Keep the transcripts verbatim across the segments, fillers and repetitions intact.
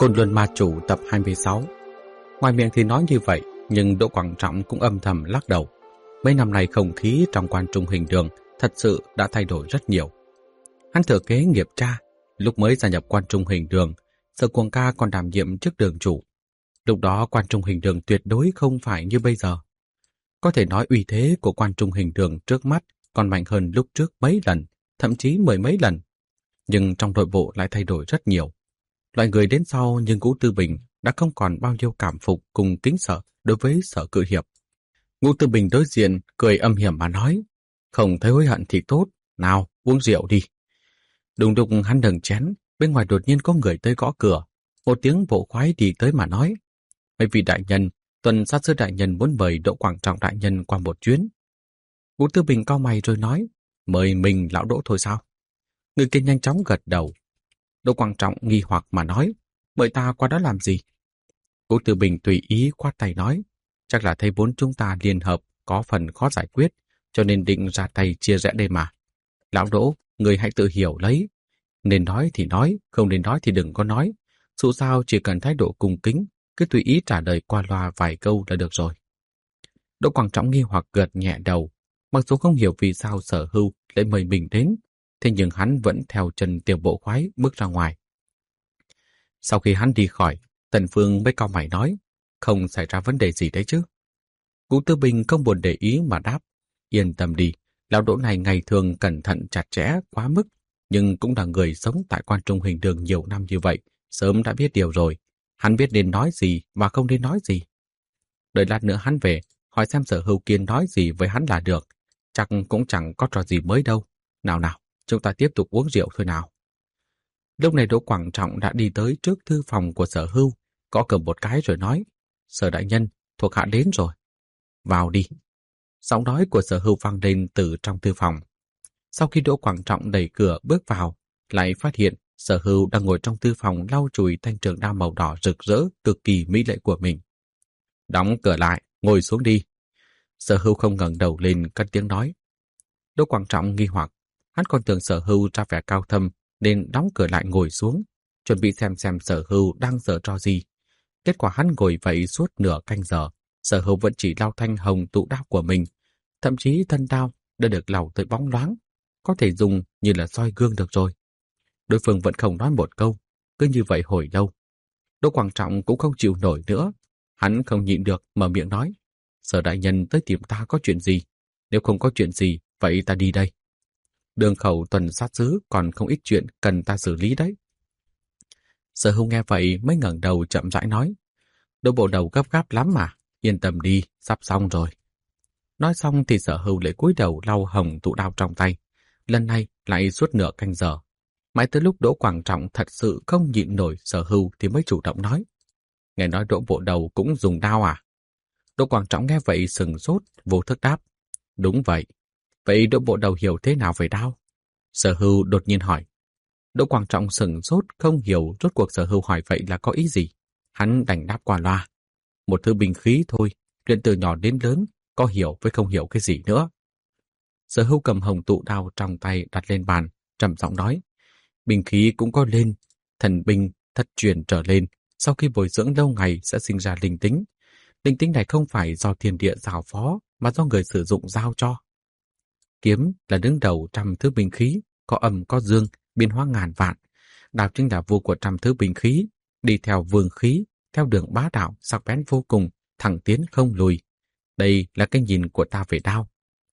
Côn Luân Ma Chủ tập hai mươi sáu. Ngoài miệng thì nói như vậy, nhưng Đỗ Quảng Trọng cũng âm thầm lắc đầu. Mấy năm nay không khí trong quan trung hình đường thật sự đã thay đổi rất nhiều. Hắn thừa kế nghiệp cha, lúc mới gia nhập quan trung hình đường, Sở Cuồng Ca còn đảm nhiệm chức đường chủ. Lúc đó quan trung hình đường tuyệt đối không phải như bây giờ. Có thể nói uy thế của quan trung hình đường trước mắt còn mạnh hơn lúc trước mấy lần, thậm chí mười mấy lần. Nhưng trong nội bộ lại thay đổi rất nhiều. Loại người đến sau nhưng Ngũ Tư Bình đã không còn bao nhiêu cảm phục cùng kính sợ đối với Sở Cự Hiệp. Ngũ Tư Bình đối diện cười âm hiểm mà nói, không thấy hối hận thì tốt, nào uống rượu đi. Đùng đùng hắn đừng chén, bên ngoài đột nhiên có người tới gõ cửa. Một tiếng bộ khoái đi tới mà nói, mấy vị đại nhân, tuần sát sứ đại nhân muốn mời Đỗ Quảng Trọng đại nhân qua một chuyến. Ngũ Tư Bình cau mày rồi nói, mời mình lão Đỗ thôi sao? Người kia nhanh chóng gật đầu. Đỗ Quảng Trọng nghi hoặc mà nói, mời ta qua đó làm gì? Ngũ Tư Bình tùy ý khoát tay nói, chắc là thấy vốn chúng ta liên hợp có phần khó giải quyết, cho nên định ra tay chia rẽ đây mà. Lão Đỗ, người hãy tự hiểu lấy. Nên nói thì nói, không nên nói thì đừng có nói. Dù sao chỉ cần thái độ cung kính, cứ tùy ý trả lời qua loa vài câu là được rồi. Đỗ Quảng Trọng nghi hoặc gật nhẹ đầu, mặc dù không hiểu vì sao Sở Hưu lại mời mình đến, thế nhưng hắn vẫn theo chân Tiểu Bộ Khoái bước ra ngoài. Sau khi hắn đi khỏi, Tần Phương mới cau mày nói, không xảy ra vấn đề gì đấy chứ? Ngũ Tư Bình không buồn để ý mà đáp, yên tâm đi, lão Đỗ này ngày thường cẩn thận chặt chẽ quá mức, nhưng cũng là người sống tại quan trung hình đường nhiều năm như vậy, sớm đã biết điều rồi. Hắn biết nên nói gì và không nên nói gì. Đợi lát nữa hắn về, hỏi xem Sở Hưu Kiên nói gì với hắn là được. Chắc cũng chẳng có trò gì mới đâu. Nào nào, chúng ta tiếp tục uống rượu thôi nào. Lúc này Đỗ Quảng Trọng đã đi tới trước thư phòng của Sở Hưu, gõ cửa một cái rồi nói, Sở đại nhân, thuộc hạ đến rồi. Vào đi. Giọng nói của Sở Hưu vang lên từ trong thư phòng. Sau khi Đỗ Quảng Trọng đẩy cửa bước vào, lại phát hiện Sở Hưu đang ngồi trong thư phòng lau chùi thanh trường đao màu đỏ rực rỡ cực kỳ mỹ lệ của mình. Đóng cửa lại, ngồi xuống đi. Sở Hưu không ngẩng đầu lên cất tiếng nói. Đỗ Quảng Trọng nghi hoặc, hắn còn tưởng Sở Hưu ra vẻ cao thâm nên đóng cửa lại ngồi xuống, chuẩn bị xem xem Sở Hưu đang giở trò gì. Kết quả hắn ngồi vậy suốt nửa canh giờ, Sở Hưu vẫn chỉ lau thanh hồng tụ đao của mình, thậm chí thân đao đã được lau tới bóng loáng, có thể dùng như là soi gương được rồi. Đối phương vẫn không nói một câu, cứ như vậy hồi lâu. Đỗ Quảng Trọng cũng không chịu nổi nữa, hắn không nhịn được mở miệng nói, Sở đại nhân tới tìm ta có chuyện gì? Nếu không có chuyện gì, vậy ta đi đây. Đường khẩu tuần sát sứ còn không ít chuyện cần ta xử lý đấy. Sở Hưu nghe vậy mới ngẩng đầu chậm rãi nói, Đỗ bộ đầu gấp gáp lắm mà, yên tâm đi, sắp xong rồi. Nói xong thì Sở Hưu lại cúi đầu lau hồng tụ đao trong tay, lần này lại suốt nửa canh giờ. Mãi tới lúc Đỗ Quảng Trọng thật sự không nhịn nổi Sở Hưu thì mới chủ động nói, nghe nói Đỗ bộ đầu cũng dùng đao à? Đỗ Quảng Trọng nghe vậy sừng sốt, vô thức đáp, đúng vậy. Vậy Đỗ bộ đầu hiểu thế nào về đao? Sở Hưu đột nhiên hỏi. Đỗ Quảng Trọng sừng sốt không hiểu rốt cuộc Sở Hưu hỏi vậy là có ý gì. Hắn đành đáp qua loa, một thứ binh khí thôi, luyện từ nhỏ đến lớn, có hiểu với không hiểu cái gì nữa. Sở Hưu cầm hồng tụ đao trong tay đặt lên bàn, trầm giọng nói, binh khí cũng có lên, thần binh thất truyền trở lên, sau khi bồi dưỡng lâu ngày sẽ sinh ra linh tính. Linh tính này không phải do thiên địa giao phó, mà do người sử dụng giao cho. Kiếm là đứng đầu trăm thứ binh khí, có âm có dương, biến hóa ngàn vạn. Đao chính là vua của trăm thứ binh khí, đi theo vương khí, theo đường bá đạo, sắc bén vô cùng, thẳng tiến không lùi. Đây là cái nhìn của ta về đao.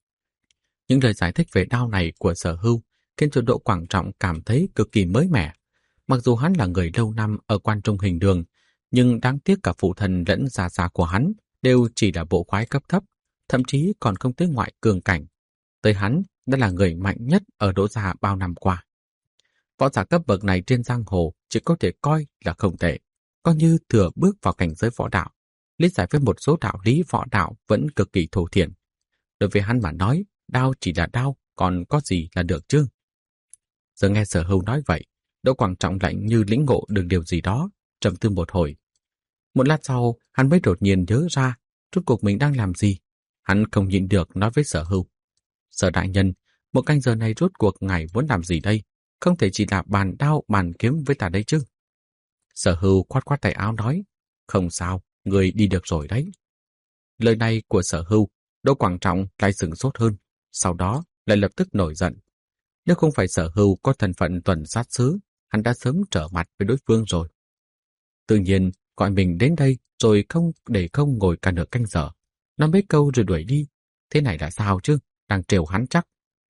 Những lời giải thích về đao này của Sở Hưu khiến cho Đỗ Quảng Trọng cảm thấy cực kỳ mới mẻ. Mặc dù hắn là người lâu năm ở quan trung hình đường, nhưng đáng tiếc cả phụ thân lẫn gia gia của hắn đều chỉ là bộ khoái cấp thấp, thậm chí còn không tới ngoại cường cảnh. Tới hắn đã là người mạnh nhất ở Đỗ gia bao năm qua. Võ giả cấp bậc này trên giang hồ chỉ có thể coi là không tệ, coi như thừa bước vào cảnh giới võ đạo. Lý giải với một số đạo lý võ đạo vẫn cực kỳ thô thiển. Đối với hắn mà nói, đao chỉ là đao, còn có gì là được chứ? Giờ nghe Sở Hưu nói vậy, Đỗ Quảng Trọng lạnh như lĩnh ngộ được điều gì đó, trầm tư một hồi. Một lát sau, hắn mới đột nhiên nhớ ra rốt cuộc mình đang làm gì. Hắn không nhịn được nói với Sở Hưu, Sở đại nhân, một canh giờ này rốt cuộc ngài muốn làm gì đây? Không thể chỉ là bàn đao bàn kiếm với ta đấy chứ. Sở Hưu khoát khoát tay áo nói, không sao, người đi được rồi đấy. Lời này của Sở Hưu, Đỗ Quảng Trọng lại sửng sốt hơn, sau đó lại lập tức nổi giận. Nếu không phải Sở Hưu có thân phận tuần sát sứ, hắn đã sớm trở mặt với đối phương rồi. Tự nhiên, gọi mình đến đây rồi không để không ngồi cả nửa canh giờ. Nói mấy câu rồi đuổi đi. Thế này là sao chứ? Đang trêu hắn chắc.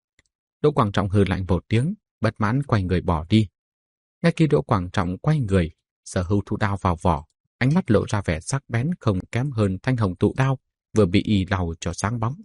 Đỗ Quảng Trọng hừ lạnh một tiếng, bất mãn quay người bỏ đi. Ngay khi Đỗ Quảng Trọng quay người, Sở Hưu thu đao vào vỏ, ánh mắt lộ ra vẻ sắc bén không kém hơn thanh hồng tụ đao vừa bị y lau cho sáng bóng.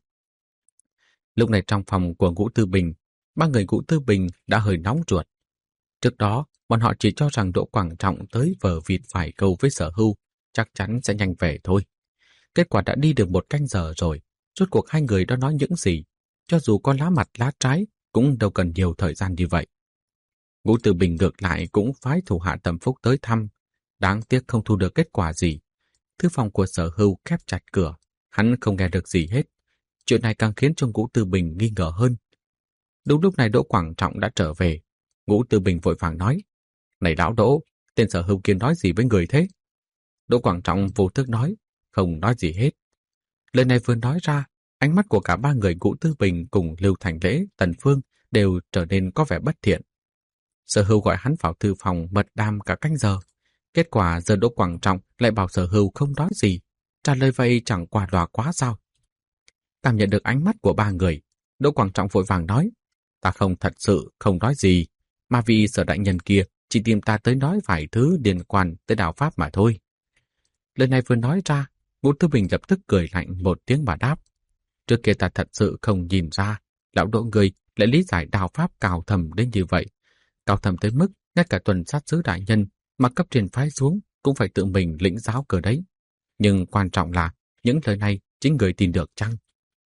Lúc này trong phòng của Ngũ Tư Bình, ba người Ngũ Tư Bình đã hơi nóng ruột. Trước đó, bọn họ chỉ cho rằng Đỗ Quảng Trọng tới vờ vịt vài câu với Sở Hưu, chắc chắn sẽ nhanh về thôi. Kết quả đã đi được một canh giờ rồi, rốt cuộc hai người đã nói những gì, cho dù có lá mặt lá trái, cũng đâu cần nhiều thời gian như vậy. Ngũ Tư Bình ngược lại cũng phái thủ hạ Tầm Phúc tới thăm, đáng tiếc không thu được kết quả gì. Thư phòng của Sở Hưu khép chặt cửa, hắn không nghe được gì hết. Chuyện này càng khiến cho Ngũ Tư Bình nghi ngờ hơn. Đúng lúc này Đỗ Quảng Trọng đã trở về. Ngũ Tư Bình vội vàng nói, này lão Đỗ, tên Sở Hưu kia nói gì với người thế? Đỗ Quảng Trọng vô thức nói, không nói gì hết. Lời này vừa nói ra, ánh mắt của cả ba người Ngũ Tư Bình cùng Lưu Thành Lễ, Tần Phương đều trở nên có vẻ bất thiện. Sở Hưu gọi hắn vào thư phòng mật đàm cả canh giờ. Kết quả giờ Đỗ Quảng Trọng lại bảo Sở Hưu không nói gì, trả lời vậy chẳng qua loa quá sao? Cảm nhận được ánh mắt của ba người, Đỗ Quảng Trọng vội vàng nói, ta không thật sự không nói gì, mà vì Sở đại nhân kia chỉ tìm ta tới nói vài thứ liên quan tới đạo pháp mà thôi. Lời này vừa nói ra, Ngũ Tư Bình lập tức cười lạnh một tiếng mà đáp, trước kia ta thật sự không nhìn ra, lão Đỗ người lại lý giải đạo pháp cao thầm đến như vậy, cao thầm tới mức ngay cả tuần sát sứ đại nhân mà cấp trên phái xuống cũng phải tự mình lĩnh giáo cờ đấy. Nhưng quan trọng là những lời này chính người tin được chăng?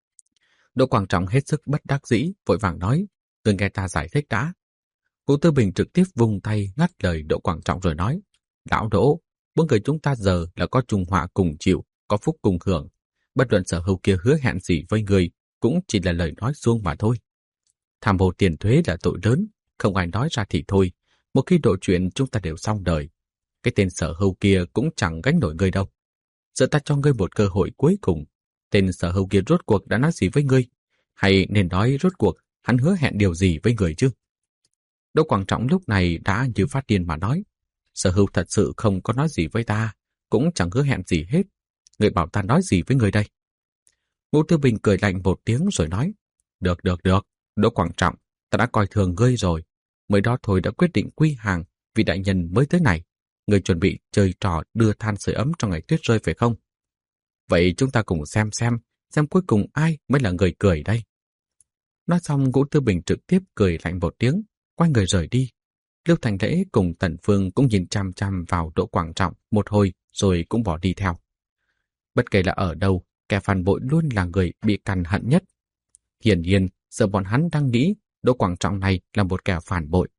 Đỗ Quảng Trọng hết sức bất đắc dĩ, vội vàng nói, người nghe ta giải thích đã. Ngũ Tư Bình trực tiếp vung tay ngắt lời Đỗ Quảng Trọng rồi nói, lão Đỗ, bốn người chúng ta giờ là có chung họa cùng chịu, có phúc cùng hưởng. Bất luận Sở Hưu kia hứa hẹn gì với người cũng chỉ là lời nói suông mà thôi. Tham ô tiền thuế là tội lớn, không ai nói ra thì thôi. Một khi độ chuyện chúng ta đều xong đời. Cái tên Sở Hưu kia cũng chẳng gánh nổi ngươi đâu. Giờ ta cho ngươi một cơ hội cuối cùng. Tên Sở Hưu kia rốt cuộc đã nói gì với ngươi? Hay nên nói rốt cuộc hắn hứa hẹn điều gì với người chứ? Đỗ Quảng Trọng lúc này đã như phát điên mà nói, Sở Hưu thật sự không có nói gì với ta, cũng chẳng hứa hẹn gì hết. Người bảo ta nói gì với người đây? Ngũ Tư Bình cười lạnh một tiếng rồi nói, được được được, Đỗ Quảng Trọng, ta đã coi thường ngươi rồi. Mới đó thôi đã quyết định quy hàng vì đại nhân mới tới này. Ngươi chuẩn bị chơi trò đưa than sưởi ấm trong ngày tuyết rơi phải không? Vậy chúng ta cùng xem xem, xem cuối cùng ai mới là người cười đây. Nói xong Ngũ Tư Bình trực tiếp cười lạnh một tiếng, quay người rời đi. Lưu Thành Lễ cùng Tần Phương cũng nhìn chăm chăm vào Đỗ Quảng Trọng một hồi rồi cũng bỏ đi theo. Bất kể là ở đâu, kẻ phản bội luôn là người bị cằn hận nhất. Hiển nhiên, giờ bọn hắn đang nghĩ Đỗ Quảng Trọng này là một kẻ phản bội.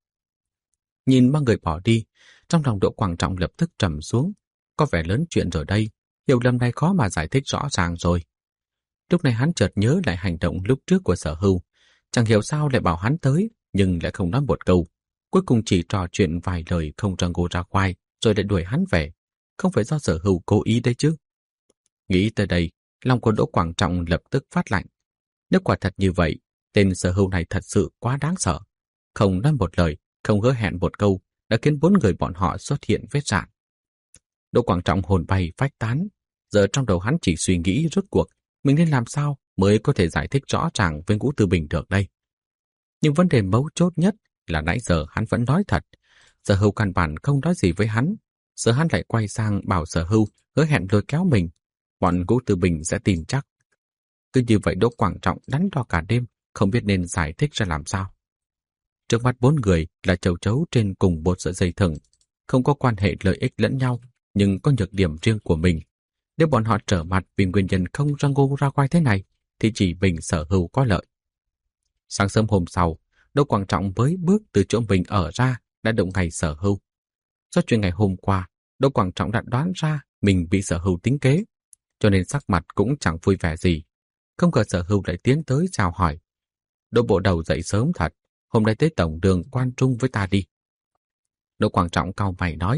Nhìn ba người bỏ đi, trong lòng Đỗ Quảng Trọng lập tức trầm xuống. Có vẻ lớn chuyện rồi đây, hiểu lầm này khó mà giải thích rõ ràng rồi. Lúc này hắn chợt nhớ lại hành động lúc trước của Sở Hưu. Chẳng hiểu sao lại bảo hắn tới, nhưng lại không nói một câu. Cuối cùng chỉ trò chuyện vài lời không ra ngô ra khoai, rồi lại đuổi hắn về. Không phải do Sở Hưu cố ý đấy chứ. Nghĩ tới đây, lòng của Đỗ Quảng Trọng lập tức phát lạnh. Nếu quả thật như vậy, tên Sở Hưu này thật sự quá đáng sợ. Không nói một lời, không hứa hẹn một câu, đã khiến bốn người bọn họ xuất hiện vết rạn. Đỗ Quảng Trọng hồn bay phách tán. Giờ trong đầu hắn chỉ suy nghĩ rốt cuộc mình nên làm sao mới có thể giải thích rõ ràng với Ngũ Tư Bình được đây. Nhưng vấn đề mấu chốt nhất là nãy giờ hắn vẫn nói thật. Sở Hưu căn bản không nói gì với hắn. Giờ hắn lại quay sang bảo Sở Hưu hứa hẹn lôi kéo mình. Bọn Ngũ Tư Bình sẽ tin chắc. Cứ như vậy Đỗ Quảng Trọng đắn đo cả đêm, không biết nên giải thích ra làm sao. Trước mắt bốn người là châu chấu trên cùng một sợi dây thừng, không có quan hệ lợi ích lẫn nhau, nhưng có nhược điểm riêng của mình. Nếu bọn họ trở mặt vì nguyên nhân không ra ngô ra khoai thế này, thì chỉ mình Sở Hưu có lợi. Sáng sớm hôm sau, Đỗ Quảng Trọng với bước từ chỗ mình ở ra đã động ngày Sở Hưu. Do chuyện ngày hôm qua, Đỗ Quảng Trọng đã đoán ra mình bị Sở Hưu tính kế, cho nên sắc mặt cũng chẳng vui vẻ gì. Không ngờ Sở Hưu lại tiến tới chào hỏi. Đỗ bộ đầu dậy sớm thật, hôm nay tới tổng đường quan trung với ta đi. Đỗ Quảng Trọng cau mày nói,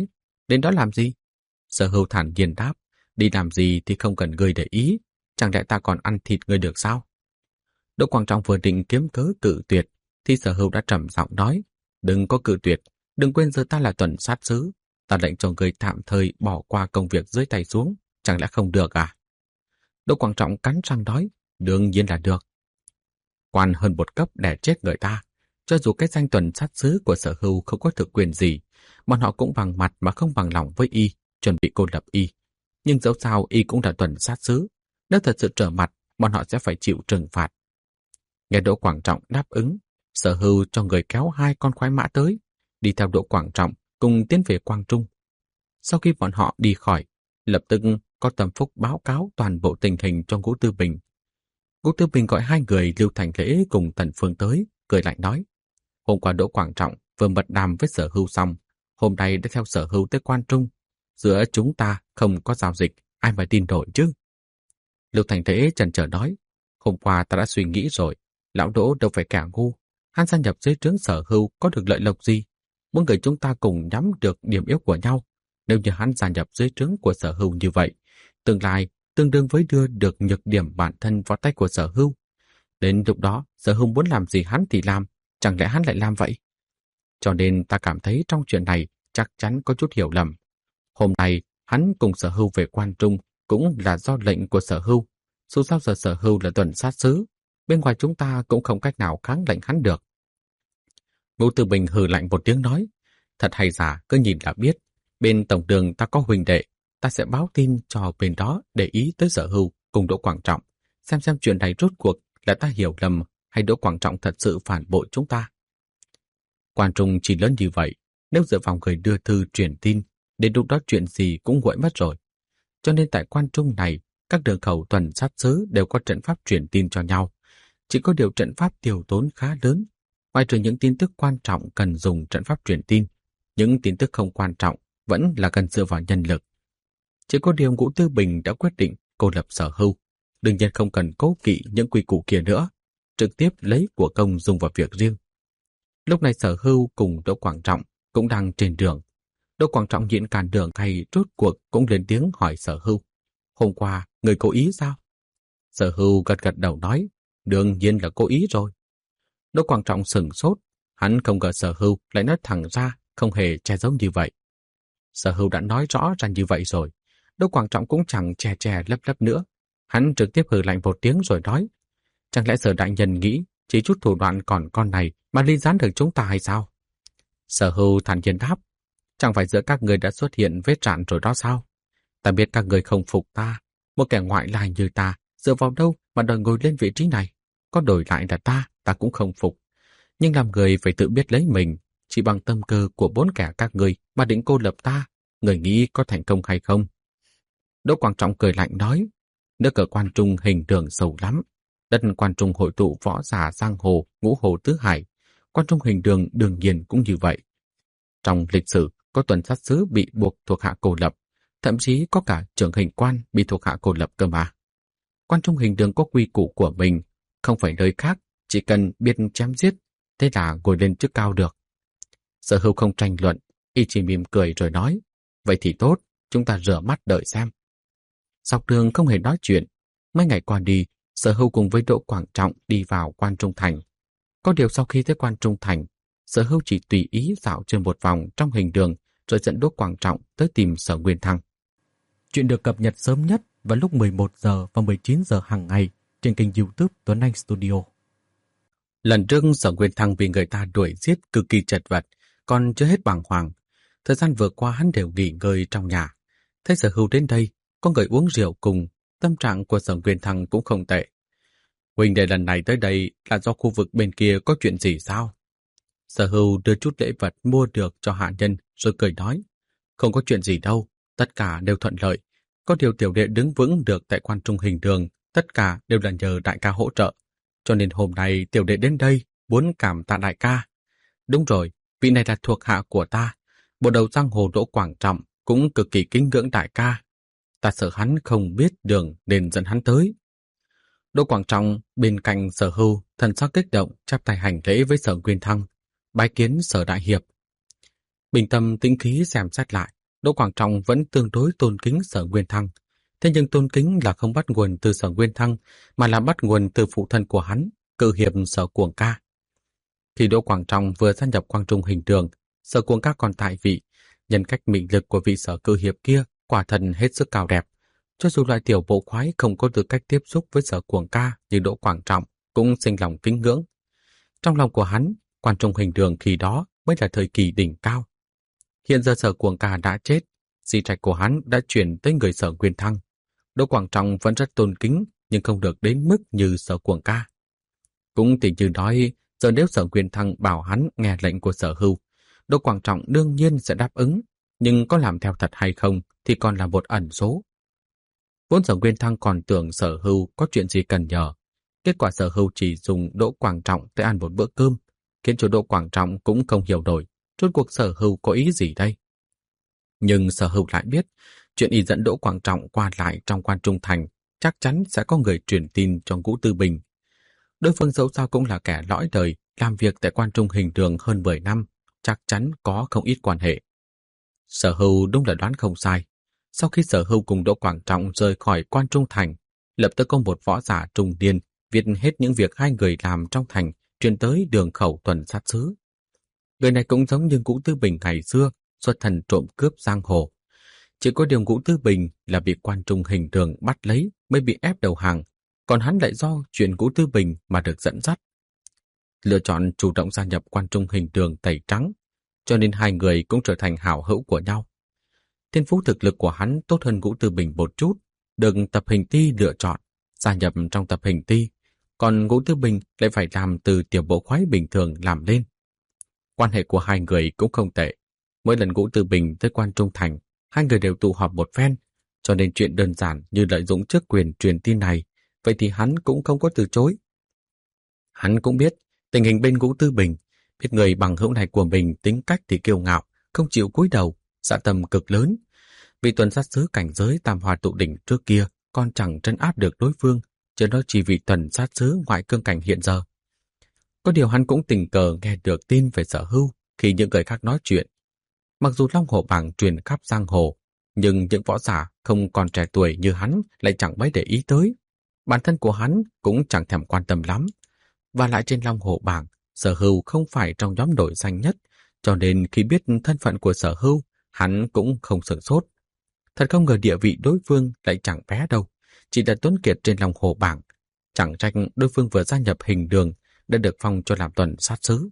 Đến đó làm gì? Sở Hưu thản nhiên đáp, đi làm gì thì không cần ngươi để ý, chẳng lẽ ta còn ăn thịt ngươi được sao? Đỗ Quang Trọng vừa định kiếm cớ cự tuyệt, thì Sở Hưu đã trầm giọng nói, đừng có cự tuyệt, đừng quên giờ ta là tuần sát sứ, ta lệnh cho ngươi tạm thời bỏ qua công việc dưới tay xuống, chẳng lẽ không được à? Đỗ Quang Trọng cắn răng nói, đương nhiên là được. Quan hơn một cấp đè chết người ta, cho dù cái danh tuần sát sứ của Sở Hưu không có thực quyền gì, bọn họ cũng bằng mặt mà không bằng lòng với y, chuẩn bị cô lập y. Nhưng dẫu sao y cũng là tuần sát sứ, nếu thật sự trở mặt, bọn họ sẽ phải chịu trừng phạt. Nghe Đỗ Quang Trọng đáp ứng, Sở Hưu cho người kéo hai con khoái mã tới, đi theo Đỗ Quang Trọng cùng tiến về Quang Trung. Sau khi bọn họ đi khỏi, lập tức có Tâm Phúc báo cáo toàn bộ tình hình cho Ngũ Tư Bình. Ngũ Tư Bình gọi hai người Lưu Thành Lễ cùng Tần Phương tới, cười lạnh nói, hôm qua Đỗ Quang Trọng vừa mật đàm với Sở Hưu xong, hôm nay đã theo Sở Hưu tới Quan Trung. Giữa chúng ta không có giao dịch, ai mà tin nổi chứ? Lưu Thành Lễ chần chờ nói, hôm qua ta đã suy nghĩ rồi, lão Đỗ đâu phải kẻ ngu, hắn gia nhập dưới trướng Sở Hưu có được lợi lộc gì? Mỗi người chúng ta cùng nhắm được điểm yếu của nhau. Nếu như hắn gia nhập dưới trướng của Sở Hưu như vậy, tương lai tương đương với đưa được nhược điểm bản thân vào tay của Sở Hưu. Đến lúc đó, Sở Hưu muốn làm gì hắn thì làm, chẳng lẽ hắn lại làm vậy? Cho nên ta cảm thấy trong chuyện này chắc chắn có chút hiểu lầm. Hôm nay, hắn cùng Sở Hưu về Quan Trung cũng là do lệnh của Sở Hưu. Dù sao giờ Sở Hưu là tuần sát sứ, bên ngoài chúng ta cũng không cách nào kháng lệnh hắn được. Ngũ Tư Bình hừ lạnh một tiếng nói, thật hay giả cứ nhìn là biết, bên tổng đường ta có huynh đệ, ta sẽ báo tin cho bên đó để ý tới Sở Hưu cùng Đỗ Quang Trọng, xem xem chuyện này rốt cuộc là ta hiểu lầm hay Đỗ Quang Trọng thật sự phản bội chúng ta. Quan Trung chỉ lớn như vậy, nếu dựa vào người đưa thư truyền tin, đến lúc đó chuyện gì cũng nguội mất rồi. Cho nên tại Quan Trung này, các đường khẩu tuần sát sứ đều có trận pháp truyền tin cho nhau. Chỉ có điều trận pháp tiêu tốn khá lớn. Ngoài trừ những tin tức quan trọng cần dùng trận pháp truyền tin, những tin tức không quan trọng vẫn là cần dựa vào nhân lực. Chỉ có điều Ngũ Tư Bình đã quyết định cô lập Sở Hưu, đương nhiên không cần cố kỵ những quy củ kia nữa, trực tiếp lấy của công dùng vào việc riêng. Lúc này Sở Hưu cùng Đỗ Quang Trọng cũng đang trên đường. Đỗ Quang Trọng nhịn cản đường hay rốt cuộc cũng lên tiếng hỏi Sở Hưu, hôm qua người cố ý sao? Sở Hưu gật gật đầu nói, đương nhiên là cố ý rồi. Đỗ Quang Trọng sửng sốt, hắn không ngờ Sở Hưu lại nói thẳng ra, không hề che giấu như vậy. Sở Hưu đã nói rõ ra như vậy rồi, Đỗ Quang Trọng cũng chẳng che che lấp lấp nữa. Hắn trực tiếp hừ lạnh một tiếng rồi nói, chẳng lẽ Sở đại nhân nghĩ chỉ chút thủ đoạn còn con này mà ly gián được chúng ta hay sao? Sở Hưu thản nhiên đáp, chẳng phải giữa các người đã xuất hiện vết rạn rồi đó sao? Ta biết các người không phục ta, một kẻ ngoại lai như ta dựa vào đâu mà đòi ngồi lên vị trí này? Có đổi lại là ta, ta cũng không phục. Nhưng làm người phải tự biết lấy mình, chỉ bằng tâm cơ của bốn kẻ các người mà định cô lập ta, người nghĩ có thành công hay không? Đỗ Quang Trọng cười lạnh nói, nước ở Quan Trung hình đường sâu lắm. Đất Quan Trung hội tụ võ giả giang hồ, ngũ hồ tứ hải. Quan Trung hình đường đương nhiên cũng như vậy. Trong lịch sử, có tuần sát sứ bị buộc thuộc hạ cô lập, thậm chí có cả trưởng hình quan bị thuộc hạ cô lập cơ mà. Quan Trung hình đường có quy củ của mình, không phải nơi khác, chỉ cần biết chém giết, thế là ngồi lên chức cao được. Sở Hưu không tranh luận, y chỉ mỉm cười rồi nói, vậy thì tốt, chúng ta rửa mắt đợi xem. Dọc đường không hề nói chuyện, mấy ngày qua đi, Sở Hưu cùng với Đỗ Quang Trọng đi vào Quan Trung Thành. Có điều sau khi tới Quan Trung Thành, Sở Hưu chỉ tùy ý dạo trên một vòng trong hình đường rồi dẫn Đỗ Quang Trọng tới tìm Sở Nguyên Thăng. Chuyện được cập nhật sớm nhất vào lúc mười một giờ và mười chín giờ hàng ngày trên kênh YouTube Tuấn Anh Studio. Lần trước Sở Nguyên Thăng bị người ta đuổi giết cực kỳ chật vật, còn chưa hết bàng hoàng. Thời gian vừa qua hắn đều nghỉ ngơi trong nhà. Thấy Sở Hưu đến đây, có người uống rượu cùng, tâm trạng của Sở Nguyên Thăng cũng không tệ. Huynh đệ lần này tới đây là do khu vực bên kia có chuyện gì sao? Sở Hưu đưa chút lễ vật mua được cho hạ nhân rồi cười nói, không có chuyện gì đâu, tất cả đều thuận lợi. Có điều tiểu đệ đứng vững được tại Quan Trung hình đường, tất cả đều là nhờ đại ca hỗ trợ. Cho nên hôm nay tiểu đệ đến đây muốn cảm tạ đại ca. Đúng rồi, vị này là thuộc hạ của ta. Bộ đầu giang hồ Đỗ Quang Trọng cũng cực kỳ kính ngưỡng đại ca. Ta sợ hắn không biết đường nên dẫn hắn tới. Đỗ Quang Trọng bên cạnh Sở Hưu thần sắc kích động chắp tay hành lễ với Sở Nguyên Thăng, bái kiến Sở đại hiệp. Bình tâm tĩnh khí xem xét lại, Đỗ Quảng Trọng vẫn tương đối tôn kính Sở Nguyên Thăng. Thế nhưng tôn kính là không bắt nguồn từ Sở Nguyên Thăng, mà là bắt nguồn từ phụ thân của hắn, cự hiệp Sở Cuồng Ca. Khi Đỗ Quảng Trọng vừa gia nhập Quang Trung Hình Đường, Sở Cuồng Ca còn tại vị, nhân cách mị lực của vị Sở cự hiệp kia quả thần hết sức cao đẹp. Cho dù loại tiểu bộ khoái không có tư cách tiếp xúc với Sở Cuồng Ca như Đỗ Quảng Trọng cũng sinh lòng kính ngưỡng. Trong lòng của hắn, Quang Trung Hình Đường khi đó mới là thời kỳ đỉnh cao. Hiện giờ Sở Cuồng Ca đã chết, di trạch của hắn đã chuyển tới người Sở Nguyên Thăng. Đỗ Quảng Trọng vẫn rất tôn kính, nhưng không được đến mức như Sở Cuồng Ca. Cũng tỷ như nói, giờ nếu Sở Nguyên Thăng bảo hắn nghe lệnh của Sở Hưu, Đỗ Quảng Trọng đương nhiên sẽ đáp ứng, nhưng có làm theo thật hay không thì còn là một ẩn số. Vốn Sở Nguyên Thăng còn tưởng Sở Hưu có chuyện gì cần nhờ, kết quả Sở Hưu chỉ dùng Đỗ Quảng Trọng tới ăn một bữa cơm, khiến cho Đỗ Quảng Trọng cũng không hiểu nổi rốt cuộc Sở Hưu có ý gì đây. Nhưng Sở Hưu lại biết, chuyện y dẫn Đỗ Quảng Trọng qua lại trong Quan Trung Thành chắc chắn sẽ có người truyền tin cho Ngũ Tư Bình. Đối phương dẫu sao cũng là kẻ lõi đời, làm việc tại Quan Trung Hình Đường hơn mười năm, chắc chắn có không ít quan hệ. Sở Hưu đúng là đoán không sai. Sau khi Sở Hưu cùng Đỗ Quảng Trọng rời khỏi Quan Trung Thành, lập tức có một võ giả trung niên viết hết những việc hai người làm trong thành truyền tới Đường Khẩu tuần sát sứ. Người này cũng giống như Ngũ Tư Bình ngày xưa, xuất thần trộm cướp giang hồ. Chỉ có điều Ngũ Tư Bình là bị Quan Trung Hình Đường bắt lấy mới bị ép đầu hàng, còn hắn lại do chuyện Ngũ Tư Bình mà được dẫn dắt. Lựa chọn chủ động gia nhập Quan Trung Hình Đường tẩy trắng, cho nên hai người cũng trở thành hảo hữu của nhau. Thiên phú thực lực của hắn tốt hơn Ngũ Tư Bình một chút, được tập hình ti lựa chọn, gia nhập trong tập hình ti, còn Ngũ Tư Bình lại phải làm từ tiểu bộ khoái bình thường làm lên. Quan hệ của hai người cũng không tệ. Mỗi lần Ngũ Tư Bình tới Quan Trung Thành, hai người đều tụ họp một phen, cho nên chuyện đơn giản như lợi dụng chức quyền truyền tin này, vậy thì hắn cũng không có từ chối. Hắn cũng biết tình hình bên Ngũ Tư Bình, biết người bằng hữu này của mình tính cách thì kiêu ngạo, không chịu cúi đầu, dạ tâm cực lớn. Vì tuần sát sứ cảnh giới Tam Hoa Tụ Đỉnh trước kia còn chẳng trấn áp được đối phương, chứ đó chỉ vì tuần sát sứ ngoại cương cảnh hiện giờ. Có điều hắn cũng tình cờ nghe được tin về Sở Hưu khi những người khác nói chuyện. Mặc dù Long Hổ Bảng truyền khắp giang hồ, nhưng những võ giả không còn trẻ tuổi như hắn lại chẳng mấy để ý tới. Bản thân của hắn cũng chẳng thèm quan tâm lắm. Và lại trên Long Hổ Bảng, Sở Hưu không phải trong nhóm nổi danh nhất, cho nên khi biết thân phận của Sở Hưu, hắn cũng không sửng sốt. Thật không ngờ địa vị đối phương lại chẳng bé đâu, chỉ là tuấn kiệt trên Long Hổ Bảng. Chẳng trách đối phương vừa gia nhập Hình Đường đã được phong cho làm tuần sát sứ.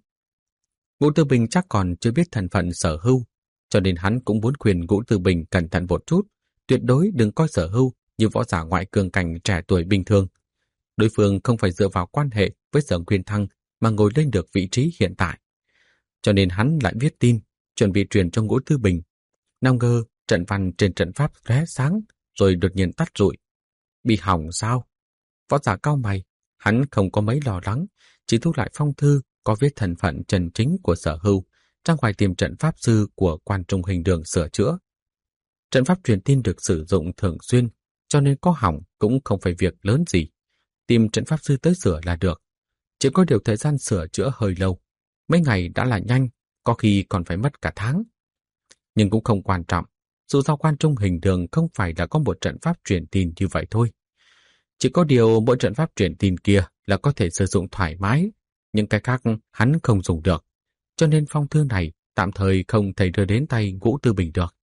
Ngũ Tư Bình chắc còn chưa biết thân phận Sở Hưu, cho nên hắn cũng muốn khuyên Ngũ Tư Bình cẩn thận một chút, tuyệt đối đừng coi Sở Hưu như võ giả ngoại cường cảnh trẻ tuổi bình thường. Đối phương không phải dựa vào quan hệ với Sở Nguyên Thăng mà ngồi lên được vị trí hiện tại. Cho nên hắn lại viết tin, chuẩn bị truyền cho Ngũ Tư Bình. Nào ngờ trận văn trên trận pháp lóe sáng, rồi đột nhiên tắt rụi. Bị hỏng sao? Võ giả cao mày, hắn không có mấy lo lắng, chỉ thu lại phong thư có viết thân phận chân chính của Sở Hưu, ra ngoài tìm trận pháp sư của Quan Trung Hình Đường sửa chữa. Trận pháp truyền tin được sử dụng thường xuyên, cho nên có hỏng cũng không phải việc lớn gì. Tìm trận pháp sư tới sửa là được. Chỉ có điều thời gian sửa chữa hơi lâu. Mấy ngày đã là nhanh, có khi còn phải mất cả tháng. Nhưng cũng không quan trọng, dù sao Quan Trung Hình Đường không phải là có một trận pháp truyền tin như vậy thôi. Chỉ có điều mỗi trận pháp truyền tin kia là có thể sử dụng thoải mái, nhưng cái khác hắn không dùng được. Cho nên phong thư này tạm thời không thể đưa đến tay Ngũ Tư Bình được.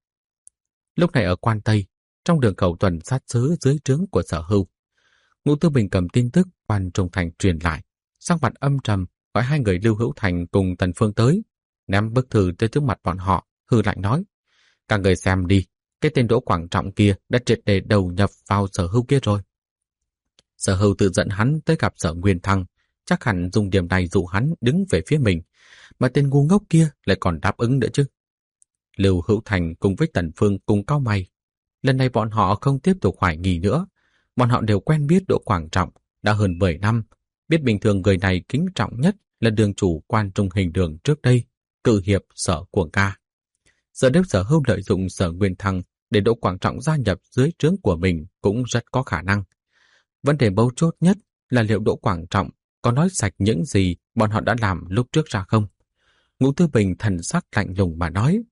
Lúc này ở Quan Tây, trong Đường Khẩu tuần sát sứ dưới trướng của Sở Hưu, Ngũ Tư Bình cầm tin tức Quan Trung Thành truyền lại, sắc mặt âm trầm gọi hai người Lưu Hữu Thành cùng Tần Phương tới, ném bức thư tới trước mặt bọn họ, hừ lạnh nói: "Các người xem đi, cái tên Đỗ Quảng Trọng kia đã triệt để đầu nhập vào Sở Hưu kia rồi." Sở Hưu tự dẫn hắn tới gặp Sở Nguyên Thăng, chắc hẳn dùng điểm này dụ hắn đứng về phía mình, mà tên ngu ngốc kia lại còn đáp ứng nữa chứ. Lưu Hữu Thành cùng với Tần Phương cùng cau mày. Lần này bọn họ không tiếp tục hoài nghi nữa. Bọn họ đều quen biết Đỗ Quảng Trọng đã hơn mười năm, biết bình thường người này kính trọng nhất là đường chủ Quan Trung Hình Đường trước đây, cự hiệp Sở Cuồng Ca. Giờ nếu Sở Hưu lợi dụng Sở Nguyên Thăng để Đỗ Quảng Trọng gia nhập dưới trướng của mình cũng rất có khả năng. Vấn đề mấu chốt nhất là liệu Đỗ Quảng Trọng có nói sạch những gì bọn họ đã làm lúc trước ra không? Ngũ Tư Bình thần sắc lạnh lùng mà nói: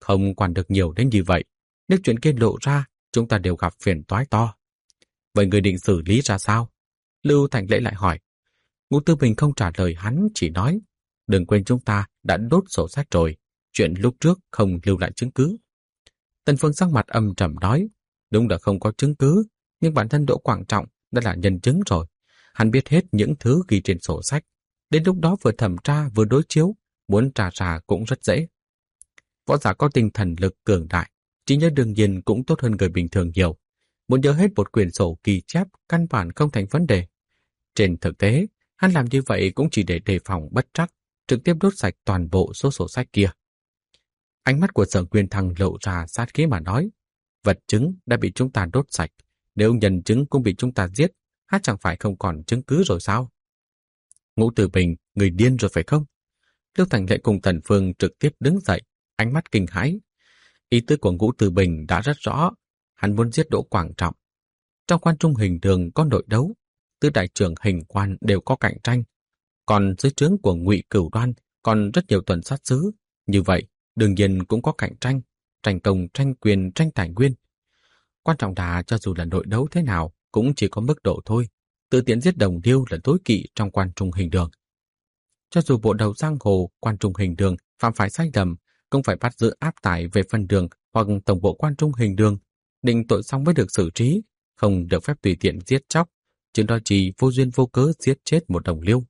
Không quản được nhiều đến như vậy. Nếu chuyện kia lộ ra, chúng ta đều gặp phiền toái to. Vậy người định xử lý ra sao? Lưu Thành Lễ lại hỏi. Ngũ Tư Bình không trả lời hắn, chỉ nói, đừng quên chúng ta đã đốt sổ sách rồi, chuyện lúc trước không lưu lại chứng cứ. Tần Phương sắc mặt âm trầm nói, đúng là không có chứng cứ, nhưng bản thân Đỗ Quảng Trọng đã là nhân chứng rồi. Hắn biết hết những thứ ghi trên sổ sách. Đến lúc đó vừa thẩm tra vừa đối chiếu, muốn tra ra cũng rất dễ. Võ giả có tinh thần lực cường đại, trí nhớ đương nhiên cũng tốt hơn người bình thường nhiều. Muốn nhớ hết một quyển sổ ghi chép căn bản không thành vấn đề. Trên thực tế, hắn làm như vậy cũng chỉ để đề phòng bất trắc, trực tiếp đốt sạch toàn bộ số sổ sách kia. Ánh mắt của Sở Nguyên Thăng lộ ra sát khí mà nói, vật chứng đã bị chúng ta đốt sạch, nếu nhân chứng cũng bị chúng ta giết, hát chẳng phải không còn chứng cứ rồi sao? Ngũ Tử Bình, người điên rồi phải không? Lưu Thành Lễ cùng Tần Phương trực tiếp đứng dậy, ánh mắt kinh hãi. Ý tứ của Ngũ Tử Bình đã rất rõ, hắn muốn giết Đỗ Quảng Trọng. Trong quan trung hình đường có nội đấu, tứ đại trưởng hình quan đều có cạnh tranh, còn dưới trướng của Ngụy Cửu Đoan còn rất nhiều tuần sát sứ, như vậy đương nhiên cũng có cạnh tranh, tranh công, tranh quyền, tranh tài nguyên. Quan trọng là cho dù là nội đấu thế nào cũng chỉ có mức độ thôi, tự tiện giết đồng điêu là tối kỵ trong quan trung hình đường. Cho dù bộ đầu giang hồ quan trung hình đường phạm phải sai lầm, cũng phải bắt giữ áp tải về phân đường hoặc tổng bộ quan trung hình đường, định tội xong mới được xử trí, không được phép tùy tiện giết chóc, chứ đó chỉ vô duyên vô cớ giết chết một đồng liêu.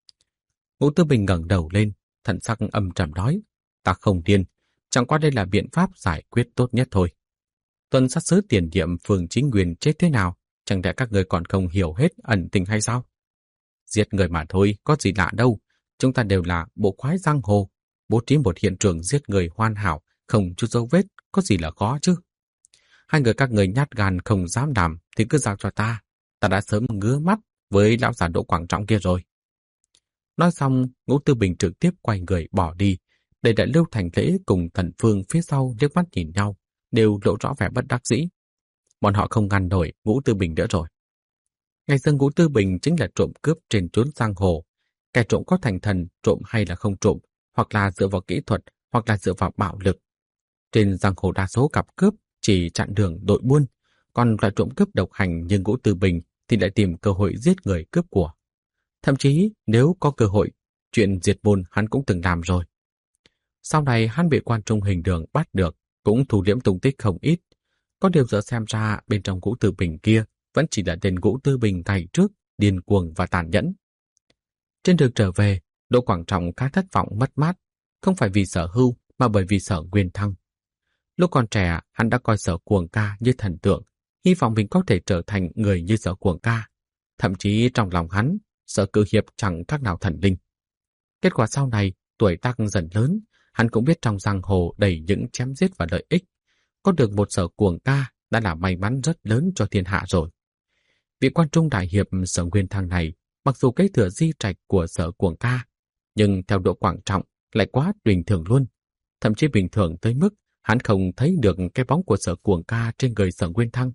Ngũ Tư Bình ngẩng đầu lên, thần sắc âm trầm nói, ta không điên, chẳng qua đây là biện pháp giải quyết tốt nhất thôi. Tuần sát sứ tiền nhiệm phường Chính Nguyên chết thế nào, chẳng lẽ các người còn không hiểu hết ẩn tình hay sao? Giết người mà thôi, có gì lạ đâu, chúng ta đều là bộ khoái giang hồ, bố trí một hiện trường giết người hoàn hảo, không chút dấu vết, có gì là khó chứ? Hai người các người nhát gan không dám làm thì cứ giao cho ta, ta đã sớm ngứa mắt với lão già Đỗ Quảng Trọng kia rồi. Nói xong, Ngũ Tư Bình trực tiếp quay người bỏ đi, để đại Lưu Thành Lễ cùng Thần Phương phía sau liếc mắt nhìn nhau, đều lộ rõ vẻ bất đắc dĩ. Bọn họ không ngăn nổi Ngũ Tư Bình nữa rồi. Ngày xưa Ngũ Tư Bình chính là trộm cướp trên chốn giang hồ. Kẻ trộm có thành thần, trộm hay là không trộm, hoặc là dựa vào kỹ thuật, hoặc là dựa vào bạo lực. Trên giang hồ đa số gặp cướp chỉ chặn đường đội buôn, còn loại trộm cướp độc hành như Ngũ Tư Bình thì lại tìm cơ hội giết người cướp của. Thậm chí nếu có cơ hội, chuyện diệt môn hắn cũng từng làm rồi. Sau này hắn bị quan trung hình đường bắt được, cũng thu liễm tung tích không ít. Có điều giờ xem ra bên trong Ngũ Tư Bình kia vẫn chỉ là tên Ngũ Tư Bình ngày trước, điên cuồng và tàn nhẫn. Trên đường trở về, Đỗ Quảng Trọng khá thất vọng mất mát, không phải vì Sở Hưu mà bởi vì Sở Nguyên Thăng. Lúc còn trẻ, hắn đã coi Sở Cuồng Ca như thần tượng, hy vọng mình có thể trở thành người như Sở Cuồng Ca. Thậm chí trong lòng hắn, Sở Cự Hiệp chẳng khác nào thần linh. Kết quả sau này, tuổi tác dần lớn, hắn cũng biết trong giang hồ đầy những chém giết và lợi ích. Có được một Sở Cuồng Ca đã là may mắn rất lớn cho thiên hạ rồi. Vị quan trung đại hiệp Sở Nguyên Thăng này, mặc dù kế thừa di trạch của Sở Cuồng Ca, nhưng theo Đỗ Quảng Trọng lại quá bình thường luôn. Thậm chí bình thường tới mức hắn không thấy được cái bóng của Sở Cuồng Ca trên người Sở Nguyên Thăng.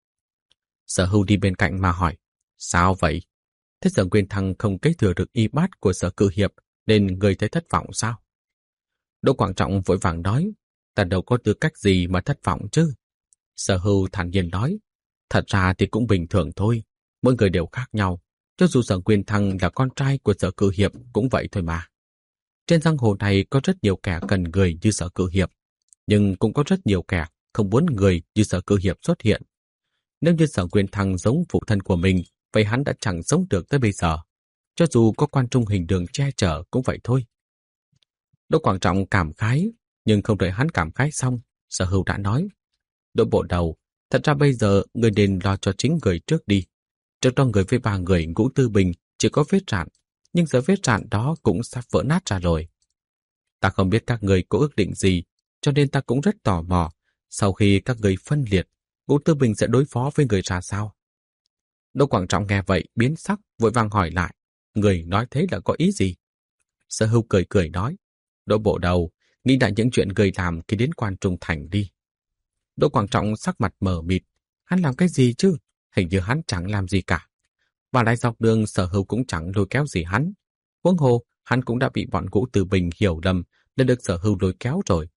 Sở Hưu đi bên cạnh mà hỏi, sao vậy? Thế Sở Nguyên Thăng không kế thừa được y bát của Sở Cự Hiệp nên người thấy thất vọng sao? Đỗ Quảng Trọng vội vàng nói, ta đâu có tư cách gì mà thất vọng chứ? Sở Hưu thản nhiên nói, thật ra thì cũng bình thường thôi, mỗi người đều khác nhau. Cho dù Sở Nguyên Thăng là con trai của Sở Cự Hiệp cũng vậy thôi mà. Trên giang hồ này có rất nhiều kẻ cần người như Sở Cự Hiệp, nhưng cũng có rất nhiều kẻ không muốn người như Sở Cự Hiệp xuất hiện. Nếu như Sở Nguyên Thăng giống phụ thân của mình, vậy hắn đã chẳng sống được tới bây giờ. Cho dù có quan trung hình đường che chở cũng vậy thôi. Đỗ Quảng Trọng cảm khái, nhưng không đợi hắn cảm khái xong, Sở Hưu đã nói, Đỗ bộ đầu, thật ra bây giờ người nên lo cho chính người trước đi. Trước đó người với ba người Ngũ Tư Bình chỉ có vết rạn, nhưng giờ vết rạn đó cũng sắp vỡ nát ra rồi. Ta không biết các người có ước định gì, cho nên ta cũng rất tò mò, sau khi các người phân liệt, Ngũ Tư Bình sẽ đối phó với người ra sao? Đỗ Quảng Trọng nghe vậy biến sắc, vội vàng hỏi lại, người nói thế là có ý gì? Sở Hưu cười cười nói, Đỗ bộ đầu, nghĩ lại những chuyện người làm khi đến quan trung thành đi. Đỗ Quảng Trọng sắc mặt mờ mịt, hắn làm cái gì chứ? Hình như hắn chẳng làm gì cả. Và lại dọc đường Sở Hưu cũng chẳng lôi kéo gì hắn. Huống hồ, hắn cũng đã bị bọn Ngũ Tư Bình hiểu lầm nên được Sở Hưu lôi kéo rồi.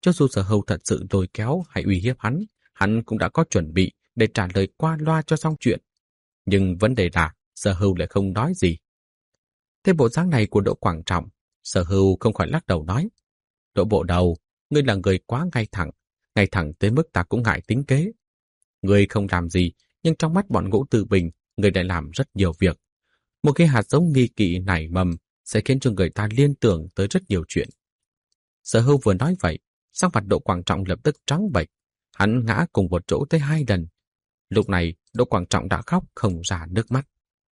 Cho dù Sở Hưu thật sự lôi kéo hay uy hiếp hắn, hắn cũng đã có chuẩn bị để trả lời qua loa cho xong chuyện. Nhưng vấn đề là Sở Hưu lại không nói gì. Thế bộ dáng này của Đỗ Quảng Trọng, Sở Hưu không khỏi lắc đầu nói: Đỗ bộ đầu, ngươi là người quá ngay thẳng, ngay thẳng tới mức ta cũng ngại tính kế. Ngươi không làm gì, nhưng trong mắt bọn Ngũ Tư Bình, ngươi lại làm rất nhiều việc. Một cái hạt giống nghi kỵ nảy mầm sẽ khiến cho người ta liên tưởng tới rất nhiều chuyện. Sở Hưu vừa nói vậy, sắc mặt Đỗ Quảng Trọng lập tức trắng bệch, hắn ngã cùng một chỗ tới hai lần. Lúc này, Đỗ Quảng Trọng đã khóc không ra nước mắt.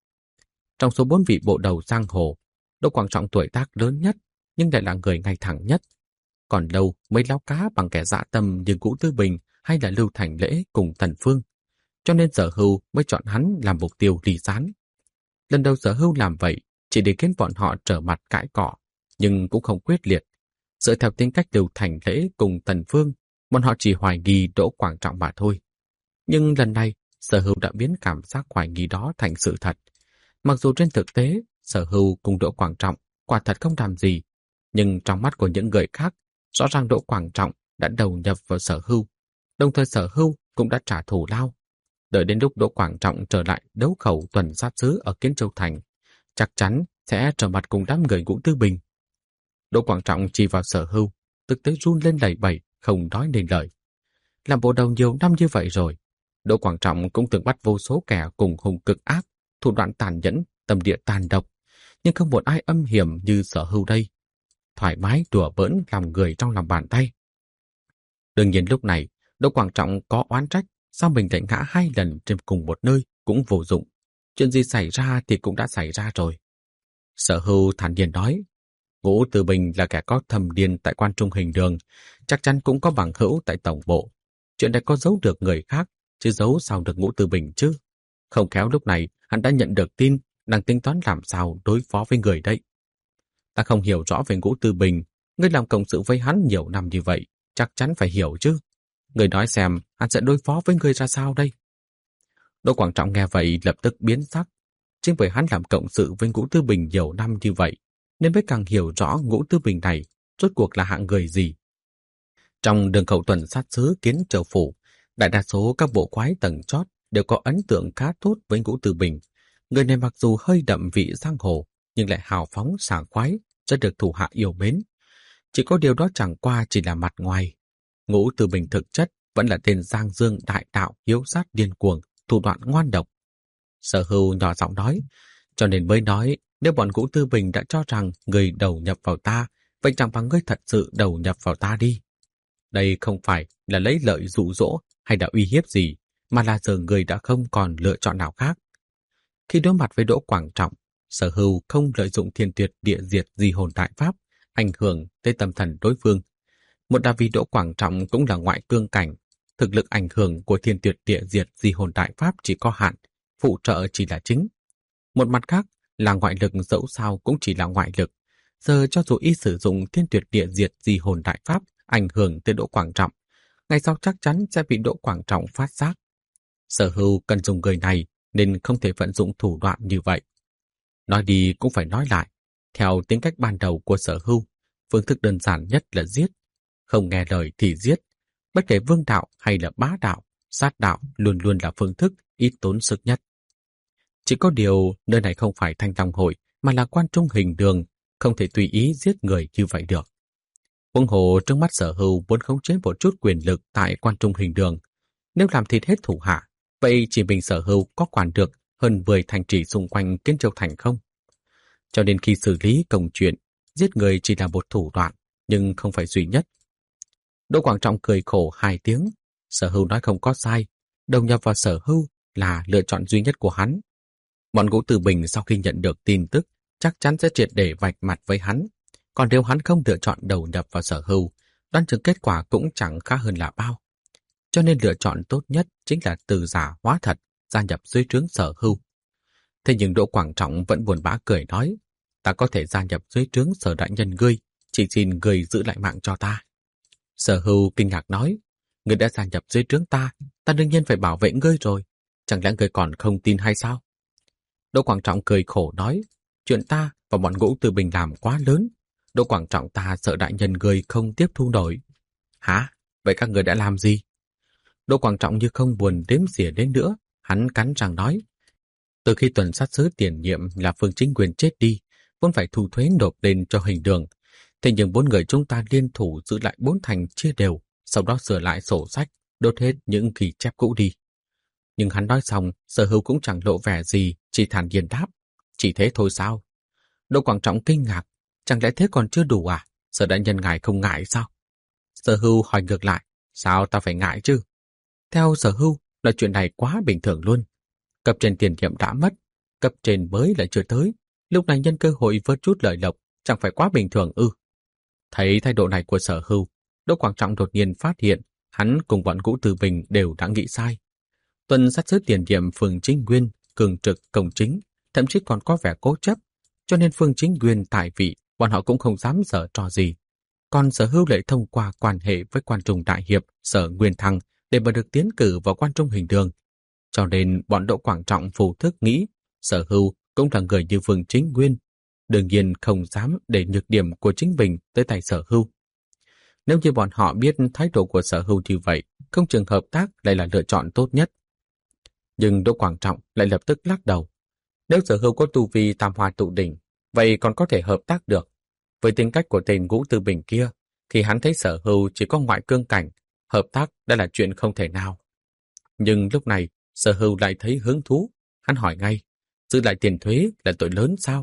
Trong số bốn vị bộ đầu giang hồ, Đỗ Quảng Trọng tuổi tác lớn nhất, nhưng lại là người ngay thẳng nhất. Còn lâu mới láo cá bằng kẻ dã tâm như Ngũ Tư Bình hay là Lưu Thành Lễ cùng Tần Phương. Cho nên Sở Hưu mới chọn hắn làm mục tiêu ly gián. Lần đầu Sở Hưu làm vậy chỉ để khiến bọn họ trở mặt cãi cọ, nhưng cũng không quyết liệt. Dựa theo tính cách Lưu Thành Lễ cùng Tần Phương, bọn họ chỉ hoài nghi Đỗ Quảng Trọng mà thôi. Nhưng lần này, Sở Hưu đã biến cảm giác hoài nghi đó thành sự thật. Mặc dù trên thực tế, Sở Hưu cùng Đỗ Quảng Trọng quả thật không làm gì, nhưng trong mắt của những người khác, rõ ràng Đỗ Quảng Trọng đã đầu nhập vào Sở Hưu, đồng thời Sở Hưu cũng đã trả thù lao. Đợi đến lúc Đỗ Quảng Trọng trở lại đấu khẩu tuần sát sứ ở Kiến Châu Thành, chắc chắn sẽ trở mặt cùng đám người Ngũ Tư Bình. Đỗ Quảng Trọng chỉ vào Sở Hưu, thực tế run lên lẩy bẩy, không nói nên lời. Làm bộ đầu nhiều năm như vậy rồi, Đỗ Quảng Trọng cũng từng bắt vô số kẻ cùng hung cực ác, thủ đoạn tàn nhẫn, tâm địa tàn độc, nhưng không một ai âm hiểm như Sở Hưu đây. Thoải mái đùa bỡn lòng người trong lòng bàn tay. Đương nhiên lúc này, Đỗ Quảng Trọng có oán trách, sao mình lại ngã hai lần trên cùng một nơi cũng vô dụng. Chuyện gì xảy ra thì cũng đã xảy ra rồi. Sở Hưu thản nhiên nói, Ngũ Tư Bình là kẻ có thâm điên tại Quan Trung Hình Đường, chắc chắn cũng có bằng hữu tại tổng bộ. Chuyện này có giấu được người khác, chứ giấu sao được Ngũ Tư Bình chứ. Không khéo lúc này hắn đã nhận được tin, đang tính toán làm sao đối phó với người đấy. Ta không hiểu rõ về Ngũ Tư Bình, ngươi làm cộng sự với hắn nhiều năm như vậy, chắc chắn phải hiểu chứ. Ngươi nói xem, hắn sẽ đối phó với ngươi ra sao đây? Đỗ Quảng Trọng nghe vậy lập tức biến sắc. Chính bởi hắn làm cộng sự với Ngũ Tư Bình nhiều năm như vậy, nên mới càng hiểu rõ Ngũ Tư Bình này rốt cuộc là hạng người gì. Trong đường khẩu tuần sát sứ Kiến Châu Phủ, đại đa số các bộ quái tầng chót đều có ấn tượng khá tốt với Ngũ Tư Bình. Người này mặc dù hơi đậm vị giang hồ, nhưng lại hào phóng sảng khoái, rất được thủ hạ yêu mến. Chỉ có điều đó chẳng qua chỉ là mặt ngoài. Ngũ Tư Bình thực chất vẫn là tên giang dương đại đạo hiếu sát điên cuồng, thủ đoạn ngoan độc. Sở Hưu nhỏ giọng nói, cho nên mới nói, nếu bọn Ngũ Tư Bình đã cho rằng người đầu nhập vào ta, vậy chẳng bằng ngươi thật sự đầu nhập vào ta đi. Đây không phải là lấy lợi dụ dỗ hay là uy hiếp gì, mà là giờ người đã không còn lựa chọn nào khác. Khi đối mặt với Đỗ Quảng Trọng, Sở Hưu không lợi dụng thiên tuyệt địa diệt di hồn đại pháp, ảnh hưởng tới tâm thần đối phương. Một là vì Đỗ Quảng Trọng cũng là ngoại cương cảnh, thực lực ảnh hưởng của thiên tuyệt địa diệt di hồn đại pháp chỉ có hạn, phụ trợ chỉ là chính. Một mặt khác là ngoại lực dẫu sao cũng chỉ là ngoại lực. Giờ cho dù y sử dụng thiên tuyệt địa diệt di hồn đại pháp ảnh hưởng tới Đỗ Quảng Trọng, ngày sau chắc chắn sẽ bị Đỗ Quảng Trọng phát giác. Sở Hưu cần dùng người này nên không thể vận dụng thủ đoạn như vậy. Nói đi cũng phải nói lại, theo tính cách ban đầu của Sở Hưu, phương thức đơn giản nhất là giết. Không nghe lời thì giết. Bất kể vương đạo hay là bá đạo, sát đạo luôn luôn là phương thức ít tốn sức nhất. Chỉ có điều nơi này không phải Thanh Long Hội mà là Quan Trung Hình Đường, không thể tùy ý giết người như vậy được. Huống hồ trước mắt Sở Hưu muốn khống chế một chút quyền lực tại Quan Trung Hình Đường. Nếu làm thịt hết thủ hạ, vậy chỉ mình Sở Hưu có quản được hơn mười thành trì xung quanh Kiến Châu Thành không? Cho nên khi xử lý công chuyện, giết người chỉ là một thủ đoạn, nhưng không phải duy nhất. Đỗ Quảng Trọng cười khổ hai tiếng. Sở Hưu nói không có sai, đầu nhập vào Sở Hưu là lựa chọn duy nhất của hắn. Bọn Ngũ Tư Bình sau khi nhận được tin tức chắc chắn sẽ triệt để vạch mặt với hắn. Còn nếu hắn không lựa chọn đầu nhập vào Sở Hưu, đoán chừng kết quả cũng chẳng khá hơn là bao. Cho nên lựa chọn tốt nhất chính là từ giả hóa thật, gia nhập dưới trướng Sở Hưu. Thế nhưng Đỗ Quảng Trọng vẫn buồn bã cười nói, ta có thể gia nhập dưới trướng Sở đại nhân ngươi, chỉ xin ngươi giữ lại mạng cho ta. Sở Hưu kinh ngạc nói, ngươi đã gia nhập dưới trướng ta, ta đương nhiên phải bảo vệ ngươi rồi, chẳng lẽ ngươi còn không tin hay sao? Đỗ Quảng Trọng cười khổ nói, chuyện ta và bọn Ngũ Tư Bình làm quá lớn, Đỗ Quảng Trọng ta sợ đại nhân ngươi không tiếp thu nổi. Hả? Vậy các người đã làm gì? Đỗ Quảng Trọng như không buồn đếm xỉa đến nữa, hắn cắn răng nói. Từ khi tuần sát sứ tiền nhiệm là Phương Chính Quyền chết đi, vốn phải thu thuế nộp lên cho hình đường. Thế nhưng bốn người chúng ta liên thủ giữ lại bốn thành chia đều, sau đó sửa lại sổ sách, đốt hết những ghi chép cũ đi. Nhưng hắn nói xong, Sở Hưu cũng chẳng lộ vẻ gì, chỉ thản nhiên đáp. Chỉ thế thôi sao? Đỗ Quảng Trọng kinh ngạc, chẳng lẽ thế còn chưa đủ à? Sở đại nhân ngài không ngại sao? Sở Hưu hỏi ngược lại, sao ta phải ngại chứ? Theo Sở Hưu, là chuyện này quá bình thường luôn. Cấp trên tiền nhiệm đã mất, cấp trên mới lại chưa tới, lúc này nhân cơ hội vớt chút lợi lộc, chẳng phải quá bình thường ư? Thấy thái độ này của Sở Hưu, Đỗ Quảng Trọng đột nhiên phát hiện hắn cùng bọn Ngũ Từ Bình đều đã nghĩ sai. Tuần sát sứ tiền nhiệm Phương Chính Nguyên cường trực công chính, thậm chí còn có vẻ cố chấp, cho nên Phương Chính Nguyên tại vị, bọn họ cũng không dám giở trò gì. Còn Sở Hưu lại thông qua quan hệ với quan trung đại hiệp Sở Nguyên Thăng để mà được tiến cử vào quan trung hình đường. Cho nên bọn Đỗ Quảng Trọng phù thức nghĩ Sở Hưu cũng là người như Phương Chính Nguyên, đương nhiên không dám để nhược điểm của chính mình tới tay Sở Hưu. Nếu như bọn họ biết thái độ của Sở Hưu như vậy, không chừng hợp tác lại là lựa chọn tốt nhất. Nhưng Đỗ Quảng Trọng lại lập tức lắc đầu. Nếu Sở Hưu có tu vi tam hoa tụ đỉnh, vậy còn có thể hợp tác được. Với tính cách của tên Ngũ Tư Bình kia, thì hắn thấy Sở Hưu chỉ có ngoại cương cảnh, hợp tác đã là chuyện không thể nào. Nhưng lúc này, Sở Hưu lại thấy hứng thú. Hắn hỏi ngay, giữ lại tiền thuế là tội lớn sao?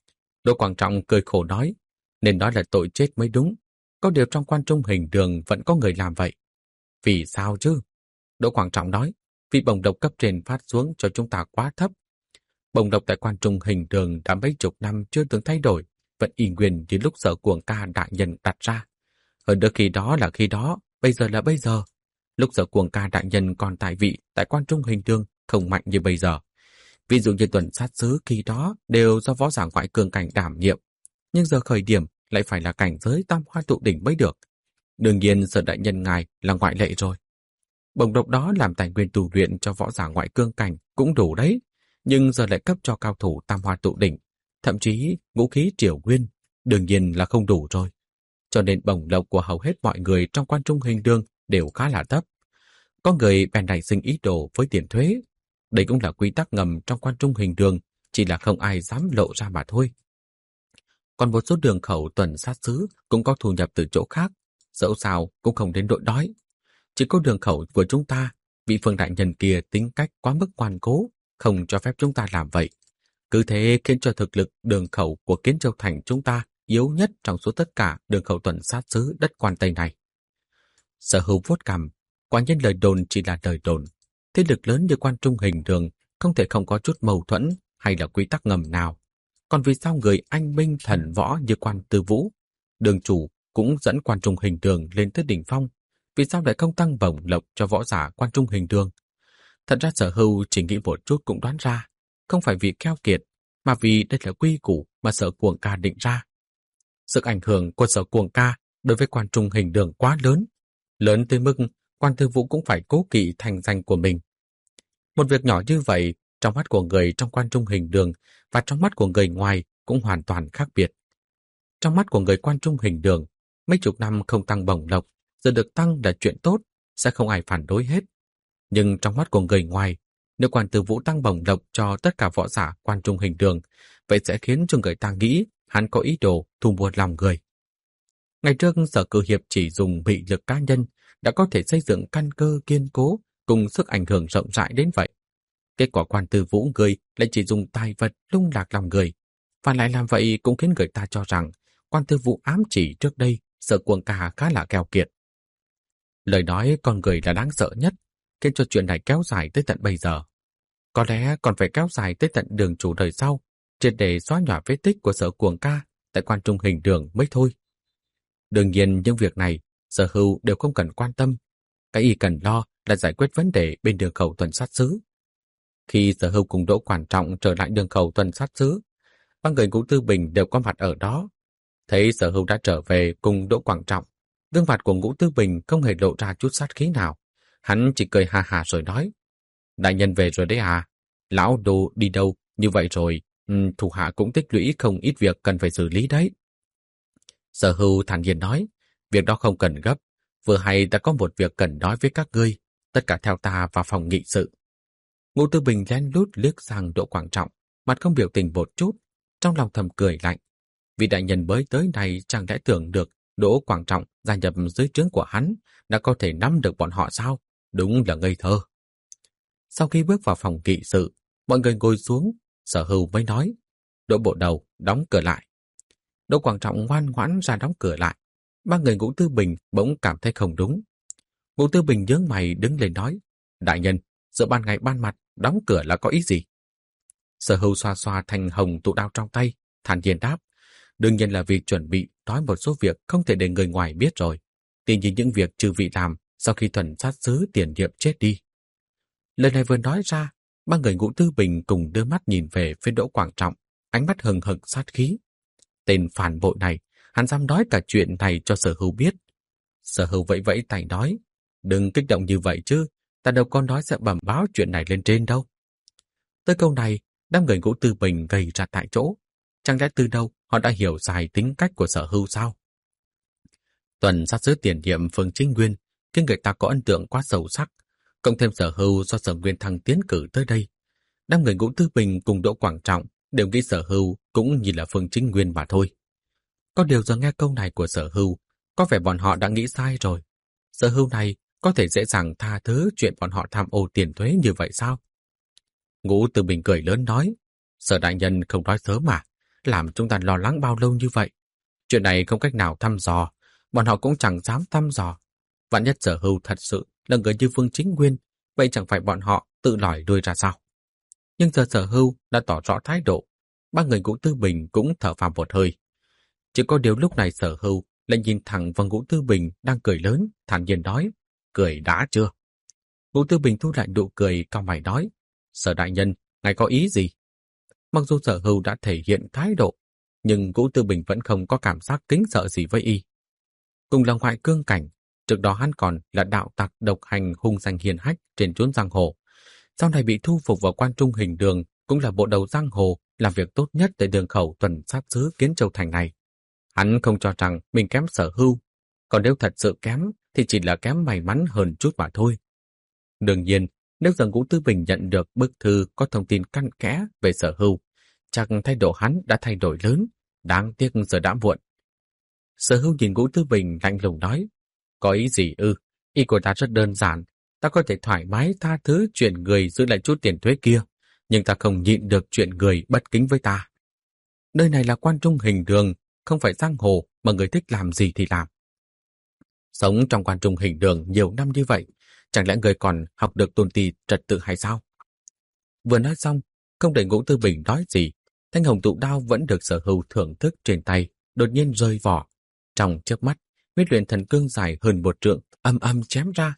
Đỗ Quảng Trọng cười khổ nói, nên đó là tội chết mới đúng. Có điều trong quan trung hình đường vẫn có người làm vậy. Vì sao chứ? Đỗ Quảng Trọng nói, vì bổng lộc cấp trên phát xuống cho chúng ta quá thấp. Bổng lộc tại quan trung hình đường đã mấy chục năm chưa từng thay đổi, vẫn y nguyên như lúc Sở Cuồng Ca đại nhân đặt ra. Hơn nữa khi đó là khi đó, bây giờ là bây giờ. Lúc Sở Cuồng Ca đại nhân còn tại vị tại quan trung hình đường không mạnh như bây giờ. Ví dụ như tuần sát sứ khi đó đều do võ giả ngoại cường cảnh đảm nhiệm, nhưng giờ khởi điểm lại phải là cảnh giới tam hoa tụ đỉnh mới được. Đương nhiên Sở đại nhân ngài là ngoại lệ rồi. Bổng lộc đó làm tài nguyên tu luyện cho võ giả ngoại cương cảnh cũng đủ đấy, nhưng giờ lại cấp cho cao thủ tam hoa tụ đỉnh, thậm chí vũ khí triều nguyên, đương nhiên là không đủ rồi. Cho nên bổng lộc của hầu hết mọi người trong quan trung hình đường đều khá là thấp. Có người bèn nảy sinh ý đồ với tiền thuế. Đây cũng là quy tắc ngầm trong quan trung hình đường, chỉ là không ai dám lộ ra mà thôi. Còn một số đường khẩu tuần sát sứ cũng có thu nhập từ chỗ khác, dẫu sao cũng không đến độ đói. Chỉ có đường khẩu của chúng ta, vị Phương đại nhân kia tính cách quá mức ngoan cố, không cho phép chúng ta làm vậy. Cứ thế khiến cho thực lực đường khẩu của Kiến Châu Thành chúng ta yếu nhất trong số tất cả đường khẩu tuần sát sứ đất quan Tây này. Sở Hưu vuốt cằm, quả nhiên lời đồn chỉ là lời đồn. Thế lực lớn như quan trung hình đường không thể không có chút mâu thuẫn hay là quy tắc ngầm nào. Còn vì sao người anh minh thần võ như quan Tư Vũ, đường chủ cũng dẫn quan trung hình đường lên tới đỉnh phong, vì sao lại không tăng bổng lộc cho võ giả quan trung hình đường? Thật ra Sở Hưu chỉ nghĩ một chút cũng đoán ra, không phải vì keo kiệt, mà vì đây là quy củ mà Sở Cuồng Ca định ra. Sức ảnh hưởng của Sở Cuồng Ca đối với quan trung hình đường quá lớn, lớn tới mức quan Tư Vũ cũng phải cố kỵ thành danh của mình. Một việc nhỏ như vậy, trong mắt của người trong quan trung hình đường và trong mắt của người ngoài cũng hoàn toàn khác biệt. Trong mắt của người quan trung hình đường, mấy chục năm không tăng bổng lộc, giờ được tăng là chuyện tốt, sẽ không ai phản đối hết. Nhưng trong mắt của người ngoài, nếu quan Tư Vũ tăng bổng lộc cho tất cả võ giả quan trung hình đường, vậy sẽ khiến cho người ta nghĩ hắn có ý đồ thu mua lòng người. Ngày trước Sở Cử Hiệp chỉ dùng bị lực cá nhân đã có thể xây dựng căn cơ kiên cố cùng sức ảnh hưởng rộng rãi đến vậy. Kết quả quan Tư Vũ người lại chỉ dùng tài vật lung lạc lòng người, và lại làm vậy cũng khiến người ta cho rằng quan Tư Vũ ám chỉ trước đây Sở Cuồng Ca khá là keo kiệt. Lời nói con người là đáng sợ nhất, khiến cho chuyện này kéo dài tới tận bây giờ. Có lẽ còn phải kéo dài tới tận đường chủ đời sau, triệt để xóa nhòa vết tích của Sở Cuồng Ca tại quan trung hình đường mới thôi. Đương nhiên những việc này Sở Hưu đều không cần quan tâm. Cái y cần lo là giải quyết vấn đề bên đường khẩu tuần sát sứ. Khi Sở Hưu cùng Đỗ Quảng Trọng trở lại đường khẩu tuần sát sứ, ba người Ngũ Tư Bình đều có mặt ở đó. Thấy Sở Hưu đã trở về cùng Đỗ Quảng Trọng, gương mặt của Ngũ Tư Bình không hề lộ ra chút sát khí nào. Hắn chỉ cười hà hà rồi nói, đại nhân về rồi đấy à? Lão Đô đi đâu như vậy rồi, ừ, thủ hạ cũng tích lũy không ít việc cần phải xử lý đấy. Sở Hưu thản nhiên nói, việc đó không cần gấp, Vừa hay ta có một việc cần nói với các ngươi, tất cả theo ta vào phòng nghị sự. Ngũ Tư Bình lén lút liếc sang Đỗ Quảng Trọng, mặt không biểu tình một chút, trong lòng thầm cười lạnh. Vị đại nhân mới tới này chẳng lẽ tưởng được Đỗ Quảng Trọng gia nhập dưới trướng của hắn đã có thể nắm được bọn họ sao? Đúng là ngây thơ. Sau khi bước vào phòng nghị sự, mọi người ngồi xuống, Sở Hưu mới nói, Đỗ bộ đầu đóng cửa lại. Đỗ Quảng Trọng ngoan ngoãn ra đóng cửa lại. Ba người Ngũ Tư Bình bỗng cảm thấy không đúng. Ngũ Tư Bình nhướng mày đứng lên nói, đại nhân, giữa ban ngày ban mặt đóng cửa là có ý gì? Sở Hưu xoa xoa thành hồng tụ đao trong tay, thản nhiên đáp, đương nhiên là vì chuẩn bị nói một số việc không thể để người ngoài biết rồi. Tuy nhiên những việc trừ vị làm sau khi thuần sát sứ Tiền Nhiệm chết đi. Lời này vừa nói ra, ba người Ngũ Tư Bình cùng đưa mắt nhìn về phía Đỗ Quảng Trọng, ánh mắt hừng hực sát khí. Tên phản bội này, hắn dám nói cả chuyện này cho Sở Hưu biết. Sở Hưu vẫy vẫy tay nói, đừng kích động như vậy chứ, ta đâu có nói sẽ bẩm báo chuyện này lên trên đâu. Tới câu này, đám người Ngũ Tư Bình gầy ra tại chỗ. Chẳng lẽ từ đâu họ đã hiểu dài tính cách của Sở Hưu sao? Tuần sát sứ Tiền Nhiệm Phương Chính Nguyên khiến người ta có ấn tượng quá sâu sắc, cộng thêm Sở Hưu do Sở Nguyên Thăng tiến cử tới đây. Đám người Ngũ Tư Bình cùng Đỗ Quảng Trọng đều nghĩ Sở Hưu cũng như là Phương Chính Nguyên mà thôi. Có điều giờ nghe câu này của Sở Hưu, có vẻ bọn họ đã nghĩ sai rồi. Sở Hưu này có thể dễ dàng tha thứ chuyện bọn họ tham ô tiền thuế như vậy sao? Ngũ Tư Bình cười lớn nói, Sở đại nhân không nói sớm mà, làm chúng ta lo lắng bao lâu như vậy. Chuyện này không cách nào thăm dò, bọn họ cũng chẳng dám thăm dò. Vạn nhất Sở Hưu thật sự là người như Phương Chính Nguyên, vậy chẳng phải bọn họ tự lòi đuôi ra sao? Nhưng giờ Sở Hưu đã tỏ rõ thái độ, ba người Ngũ Tư Bình cũng thở phào một hơi. Chỉ có điều lúc này Sở Hưu lại nhìn thẳng vào Ngũ Tư Bình đang cười lớn, thản nhiên nói, cười đã chưa? Ngũ Tư Bình thu lại nụ cười, cau mày nói, Sở đại nhân, ngài có ý gì? Mặc dù Sở Hưu đã thể hiện thái độ, nhưng Ngũ Tư Bình vẫn không có cảm giác kính sợ gì với y. Cùng là ngoại cương cảnh, trước đó hắn còn là đạo tặc độc hành hung danh hiền hách trên chốn giang hồ. Sau này bị thu phục vào Quan Trung Hình Đường, cũng là bộ đầu giang hồ, làm việc tốt nhất tại đường khẩu tuần sát sứ Kiến Châu Thành này. Hắn không cho rằng mình kém Sở Hưu, còn nếu thật sự kém thì chỉ là kém may mắn hơn chút mà thôi. Đương nhiên, nếu giờ Ngũ Tư Bình nhận được bức thư có thông tin căn kẽ về Sở Hưu, chắc thái độ hắn đã thay đổi lớn, đáng tiếc giờ đã muộn. Sở Hưu nhìn Ngũ Tư Bình lạnh lùng nói, có ý gì ư? Ý của ta rất đơn giản, ta có thể thoải mái tha thứ chuyện người giữ lại chút tiền thuế kia, nhưng ta không nhịn được chuyện người bất kính với ta. Nơi này là Quan Trung Hình Đường, không phải giang hồ mà người thích làm gì thì làm. Sống trong Quan Trung Hình Đường nhiều năm như vậy, chẳng lẽ người còn học được tôn ti trật tự hay sao? Vừa nói xong, không để Ngũ Tư Bình nói gì, thanh hồng tụ đao vẫn được Sở Hưu thưởng thức trên tay, đột nhiên rơi vỏ. Trong chớp mắt, huyết luyện thần cương dài hơn một trượng, âm âm chém ra.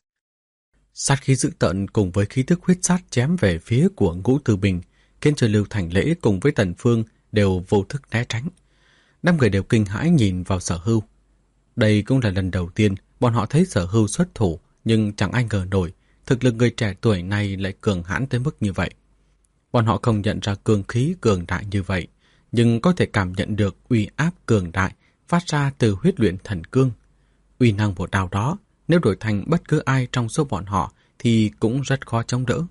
Sát khí dữ tợn cùng với khí tức huyết sát chém về phía của Ngũ Tư Bình, khiến cho Lưu Thành Lễ cùng với Tần Phương đều vô thức né tránh. Năm người đều kinh hãi nhìn vào Sở Hưu. Đây cũng là lần đầu tiên bọn họ thấy Sở Hưu xuất thủ, nhưng chẳng ai ngờ nổi thực lực người trẻ tuổi này lại cường hãn tới mức như vậy. Bọn họ không nhận ra cương khí cường đại như vậy, nhưng có thể cảm nhận được uy áp cường đại phát ra từ huyết luyện thần cương. Uy năng một đao đó, nếu đổi thành bất cứ ai trong số bọn họ thì cũng rất khó chống đỡ.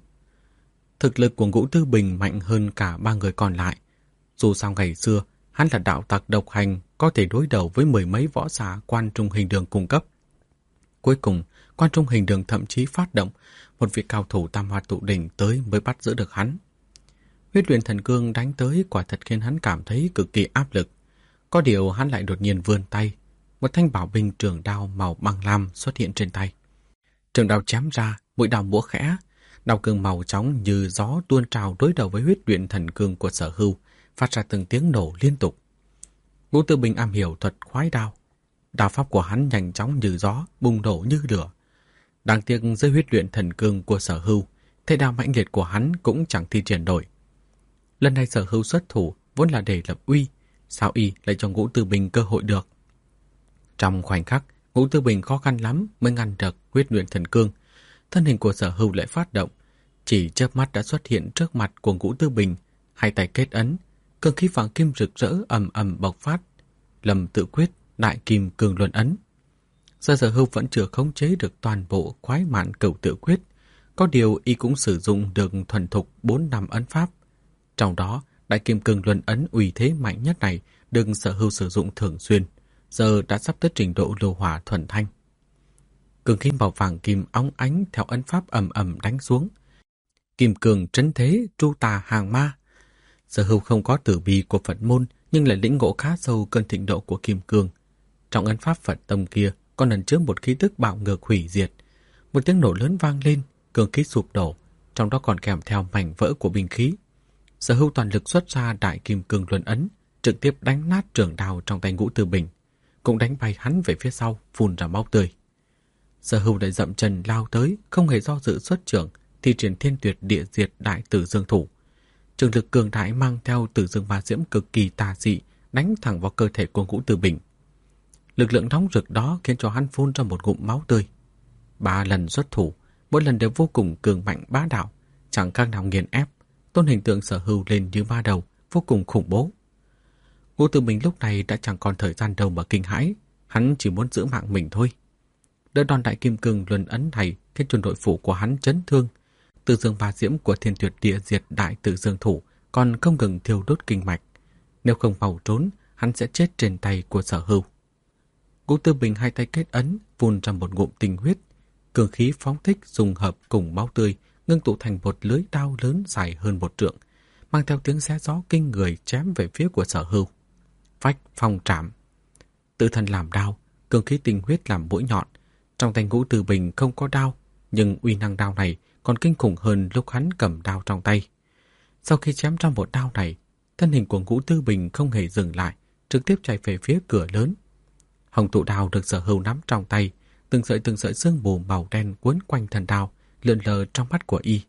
Thực lực của Ngũ Tư Bình mạnh hơn cả ba người còn lại. Dù sao ngày xưa, hắn là đạo tặc độc hành, có thể đối đầu với mười mấy võ giả Quan Trung Hình Đường cung cấp. Cuối cùng, Quan Trung Hình Đường thậm chí phát động một vị cao thủ tam hoa tụ đỉnh tới mới bắt giữ được hắn. Huyết luyện thần cương đánh tới quả thật khiến hắn cảm thấy cực kỳ áp lực. Có điều hắn lại đột nhiên vươn tay, một thanh bảo binh trường đao màu băng lam xuất hiện trên tay. Trường đao chém ra, mũi đao múa khẽ, đao cương màu chóng như gió tuôn trào đối đầu với huyết luyện thần cương của Sở Hưu, phát ra từng tiếng nổ liên tục. Ngũ Tư Bình am hiểu thuật khoái đao, đao pháp của hắn nhanh chóng như gió, bùng nổ như lửa. Đáng tiếc dưới huyết luyện thần cương của Sở Hưu, thế đao mãnh liệt của hắn cũng chẳng thi triển nổi. Lần này Sở Hưu xuất thủ vốn là để lập uy, sao y lại cho Ngũ Tư Bình cơ hội được? Trong khoảnh khắc, Ngũ Tư Bình khó khăn lắm mới ngăn được huyết luyện thần cương. Thân hình của Sở Hưu lại phát động, chỉ chớp mắt đã xuất hiện trước mặt của Ngũ Tư Bình, hai tay kết ấn, cương khí vàng kim rực rỡ ầm ầm bộc phát. Lâm tự quyết, đại kim cương luân ấn. Sở Sở Hưu vẫn chưa khống chế được toàn bộ khoái mạn cửu tự quyết, có điều y cũng sử dụng được thuần thục bốn năm ấn pháp. Trong đó, Đại Kim Cương Luân ấn uy thế mạnh nhất này được Sở Hưu sử dụng thường xuyên, giờ đã sắp tới trình độ lưu hỏa thuần thanh. Cường khí màu vàng kim óng ánh theo ấn pháp ầm ầm đánh xuống. Kim cường trấn thế, tru tà hàng ma. Sở Hưu không có tử bi của Phật môn, nhưng lại lĩnh ngộ khá sâu cơn thịnh độ của kim cương. Trong ấn pháp Phật tông kia còn ẩn chứa một khí tức bạo ngược hủy diệt. Một tiếng nổ lớn vang lên, cường khí sụp đổ, trong đó còn kèm theo mảnh vỡ của binh khí. Sở Hưu toàn lực xuất ra Đại Kim Cương Luân ấn, trực tiếp đánh nát trường đao trong tay Ngũ Tư Bình, cũng đánh bay hắn về phía sau, phun ra máu tươi. Sở Hưu lại dậm chân lao tới, không hề do dự xuất trưởng, thi triển Thiên Tuyệt Địa Diệt Đại Tử Dương thủ. Trường lực cường đại mang theo Tử Dương Ma Diễm cực kỳ tà dị, đánh thẳng vào cơ thể của Ngũ Tư Bình. Lực lượng nóng rực đó khiến cho hắn phun ra một ngụm máu tươi. Ba lần xuất thủ, mỗi lần đều vô cùng cường mạnh bá đạo, chẳng khác nào nghiền ép. Tôn hình tượng Sở Hưu lên như ma đầu, vô cùng khủng bố. Ngũ Tư Bình lúc này đã chẳng còn thời gian đâu mà kinh hãi, hắn chỉ muốn giữ mạng mình thôi. Đợt đòn Đại Kim Cương Luân ấn này khiến cho nội phủ của hắn chấn thương. Tử Dương Ma Diễm của Thiên Tuyệt Địa Diệt Đại Tử Dương thủ còn không ngừng thiêu đốt kinh mạch. Nếu không mau trốn, hắn sẽ chết trên tay của Sở Hưu. Ngũ Tư Bình hai tay kết ấn, phun ra một ngụm tinh huyết, cường khí phóng thích dùng hợp cùng máu tươi, ngưng tụ thành một lưới đao lớn dài hơn một trượng, mang theo tiếng xé gió kinh người chém về phía của Sở Hưu. Phách phong trảm. Tự thân làm đao, cường khí tinh huyết làm mũi nhọn. Trong tay Ngũ Tư Bình không có đao, nhưng uy năng đao này còn kinh khủng hơn lúc hắn cầm đao trong tay. Sau khi chém ra một đao này, thân hình của Ngũ Tư Bình không hề dừng lại, trực tiếp chạy về phía cửa lớn. Hồng tụ đao được Sở Hưu nắm trong tay, từng sợi từng sợi sương mù màu đen quấn quanh thân đao, lượn lờ trong mắt của y.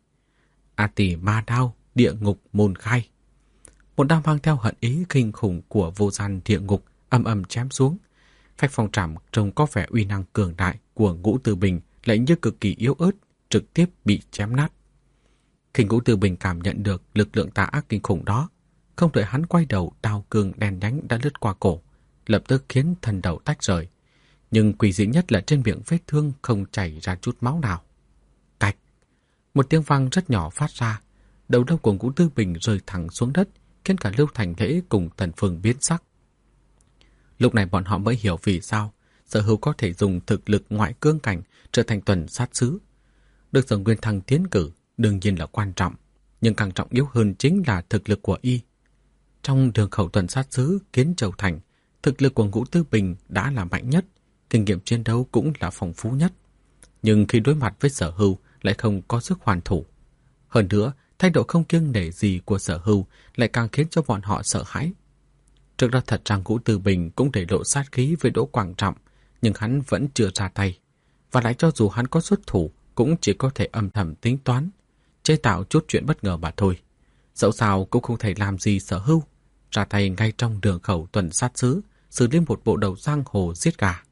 A Tỳ Ma đao, địa ngục môn khai. Một đao mang theo hận ý kinh khủng của vô gian địa ngục âm ầm chém xuống. Phách phong trảm trông có vẻ uy năng cường đại của Ngũ Tư Bình lại như cực kỳ yếu ớt, trực tiếp bị chém nát. Khi Ngũ Tư Bình cảm nhận được lực lượng tà ác kinh khủng đó, không đợi hắn quay đầu, đao cương đen nhánh đã lướt qua cổ, lập tức khiến thân đầu tách rời. Nhưng quỷ dị nhất là trên miệng vết thương không chảy ra chút máu nào. Cạch! Một tiếng vang rất nhỏ phát ra, đầu lâu của Ngũ Tư Bình rơi thẳng xuống đất, khiến cả Lưu Thành Lễ cùng Tần Phương biến sắc. Lúc này bọn họ mới hiểu vì sao Sở Hưu có thể dùng thực lực ngoại cương cảnh trở thành tuần sát sứ. Được Sở Nguyên Thăng tiến cử đương nhiên là quan trọng, nhưng càng trọng yếu hơn chính là thực lực của y. Trong đường khẩu tuần sát sứ Kiến Châu Thành, thực lực của Ngũ Tư Bình đã là mạnh nhất, kinh nghiệm chiến đấu cũng là phong phú nhất. Nhưng khi đối mặt với Sở Hưu lại không có sức hoàn thủ. Hơn nữa, thái độ không kiêng nể gì của Sở Hưu lại càng khiến cho bọn họ sợ hãi. Trước đó thật ra Ngũ Tư Bình cũng để lộ sát khí với Đỗ Quảng Trọng, nhưng hắn vẫn chưa ra tay. Và lại cho dù hắn có xuất thủ, cũng chỉ có thể âm thầm tính toán, chế tạo chút chuyện bất ngờ mà thôi. Dẫu sao cũng không thể làm gì Sở Hưu, ra tay ngay trong đường khẩu tuần sát sứ, xử lý một bộ đầu giang hồ giết gà.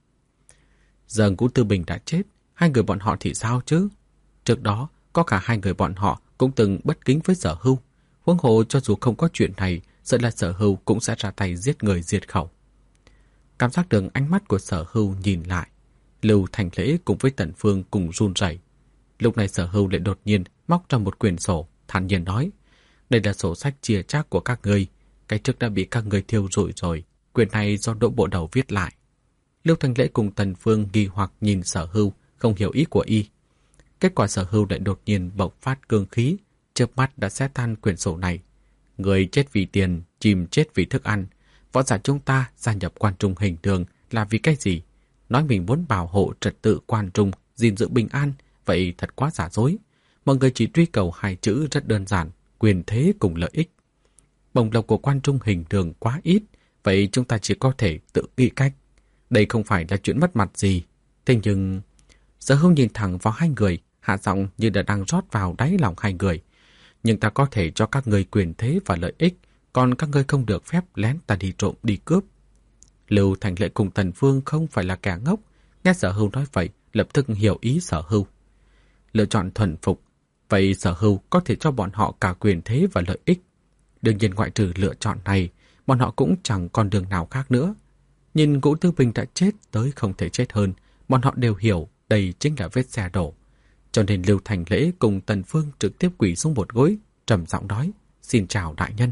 Giờ Ngũ Tư Bình đã chết, hai người bọn họ thì sao chứ? Trước đó, có cả hai người bọn họ cũng từng bất kính với Sở Hưu. Huống hồ cho dù không có chuyện này, sợ là Sở Hưu cũng sẽ ra tay giết người diệt khẩu. Cảm giác được ánh mắt của Sở Hưu nhìn lại, Lưu Thành Lễ cùng với Tần Phương cùng run rẩy. Lúc này Sở Hưu lại đột nhiên móc ra một quyển sổ, thản nhiên nói: "Đây là sổ sách chia chác của các ngươi, cái trước đã bị các ngươi thiêu rụi rồi, quyển này do Đỗ Bộ Đầu viết lại." Lưu Thành Lễ cùng Tần Phương nghi hoặc nhìn Sở Hưu, không hiểu ý của y. Kết quả Sở Hưu lại đột nhiên bộc phát cương khí, chớp mắt đã xé tan quyển sổ này. Người chết vì tiền, chim chết vì thức ăn. Võ giả chúng ta gia nhập Quan Trung Hình Đường là vì cái gì? Nói mình muốn bảo hộ trật tự Quan Trung, gìn giữ bình an, vậy thật quá giả dối. Mọi người chỉ truy cầu hai chữ rất đơn giản, quyền thế cùng lợi ích. Bổng lộc của Quan Trung Hình Đường quá ít, vậy chúng ta chỉ có thể tự nghĩ cách. Đây không phải là chuyện mất mặt gì. Thế nhưng... Sở Hưu nhìn thẳng vào hai người, hạ giọng như đã đang rót vào đáy lòng hai người. Nhưng ta có thể cho các người quyền thế và lợi ích, còn các ngươi không được phép lén ta đi trộm đi cướp. Lưu Thành Lễ cùng Tần Phương không phải là kẻ ngốc, nghe Sở Hưu nói vậy, lập tức hiểu ý Sở Hưu. Lựa chọn thuần phục, vậy Sở Hưu có thể cho bọn họ cả quyền thế và lợi ích. Đương nhiên ngoại trừ lựa chọn này, bọn họ cũng chẳng còn đường nào khác nữa. Nhìn Ngũ Tư Bình đã chết tới không thể chết hơn, bọn họ đều hiểu đây chính là vết xe đổ. Cho nên Lưu Thành Lễ cùng Tần Phương trực tiếp quỳ xuống một gối, trầm giọng nói: "Xin chào đại nhân."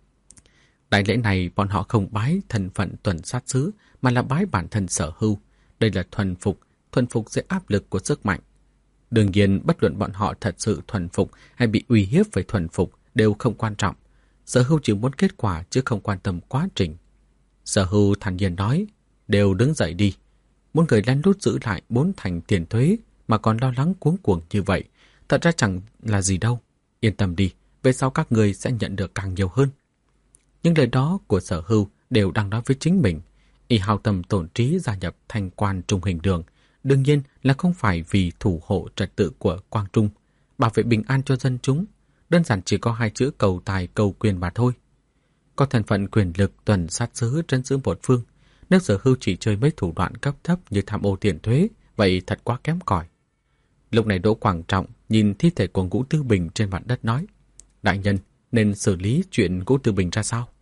Đại lễ này bọn họ không bái thân phận tuần sát sứ, mà là bái bản thân Sở Hưu. Đây là thuần phục, thuần phục dưới áp lực của sức mạnh. Đương nhiên, bất luận bọn họ thật sự thuần phục hay bị uy hiếp về thuần phục đều không quan trọng. Sở Hưu chỉ muốn kết quả chứ không quan tâm quá trình. Sở Hưu thản nhiên nói: "Đều đứng dậy đi." Muốn người lén lút giữ lại bốn thành tiền thuế mà còn lo lắng cuống cuồng như vậy, thật ra chẳng là gì đâu. Yên tâm đi, về sau các người sẽ nhận được càng nhiều hơn. Những lời đó của Sở Hưu đều đang nói với chính mình. Y hao tâm tổn trí gia nhập Thanh Quan Trung Hình Đường, đương nhiên là không phải vì thủ hộ trật tự của Quang Trung, bảo vệ bình an cho dân chúng, đơn giản chỉ có hai chữ cầu tài cầu quyền mà thôi. Có thân phận quyền lực tuần sát sứ trấn giữ một phương, nếu Sở Hưu chỉ chơi mấy thủ đoạn cấp thấp như tham ô tiền thuế, vậy thật quá kém cỏi. Lúc này Đỗ Quảng Trọng nhìn thi thể của Ngũ Tư Bình trên mặt đất nói: "Đại nhân, nên xử lý chuyện Ngũ Tư Bình ra sao?"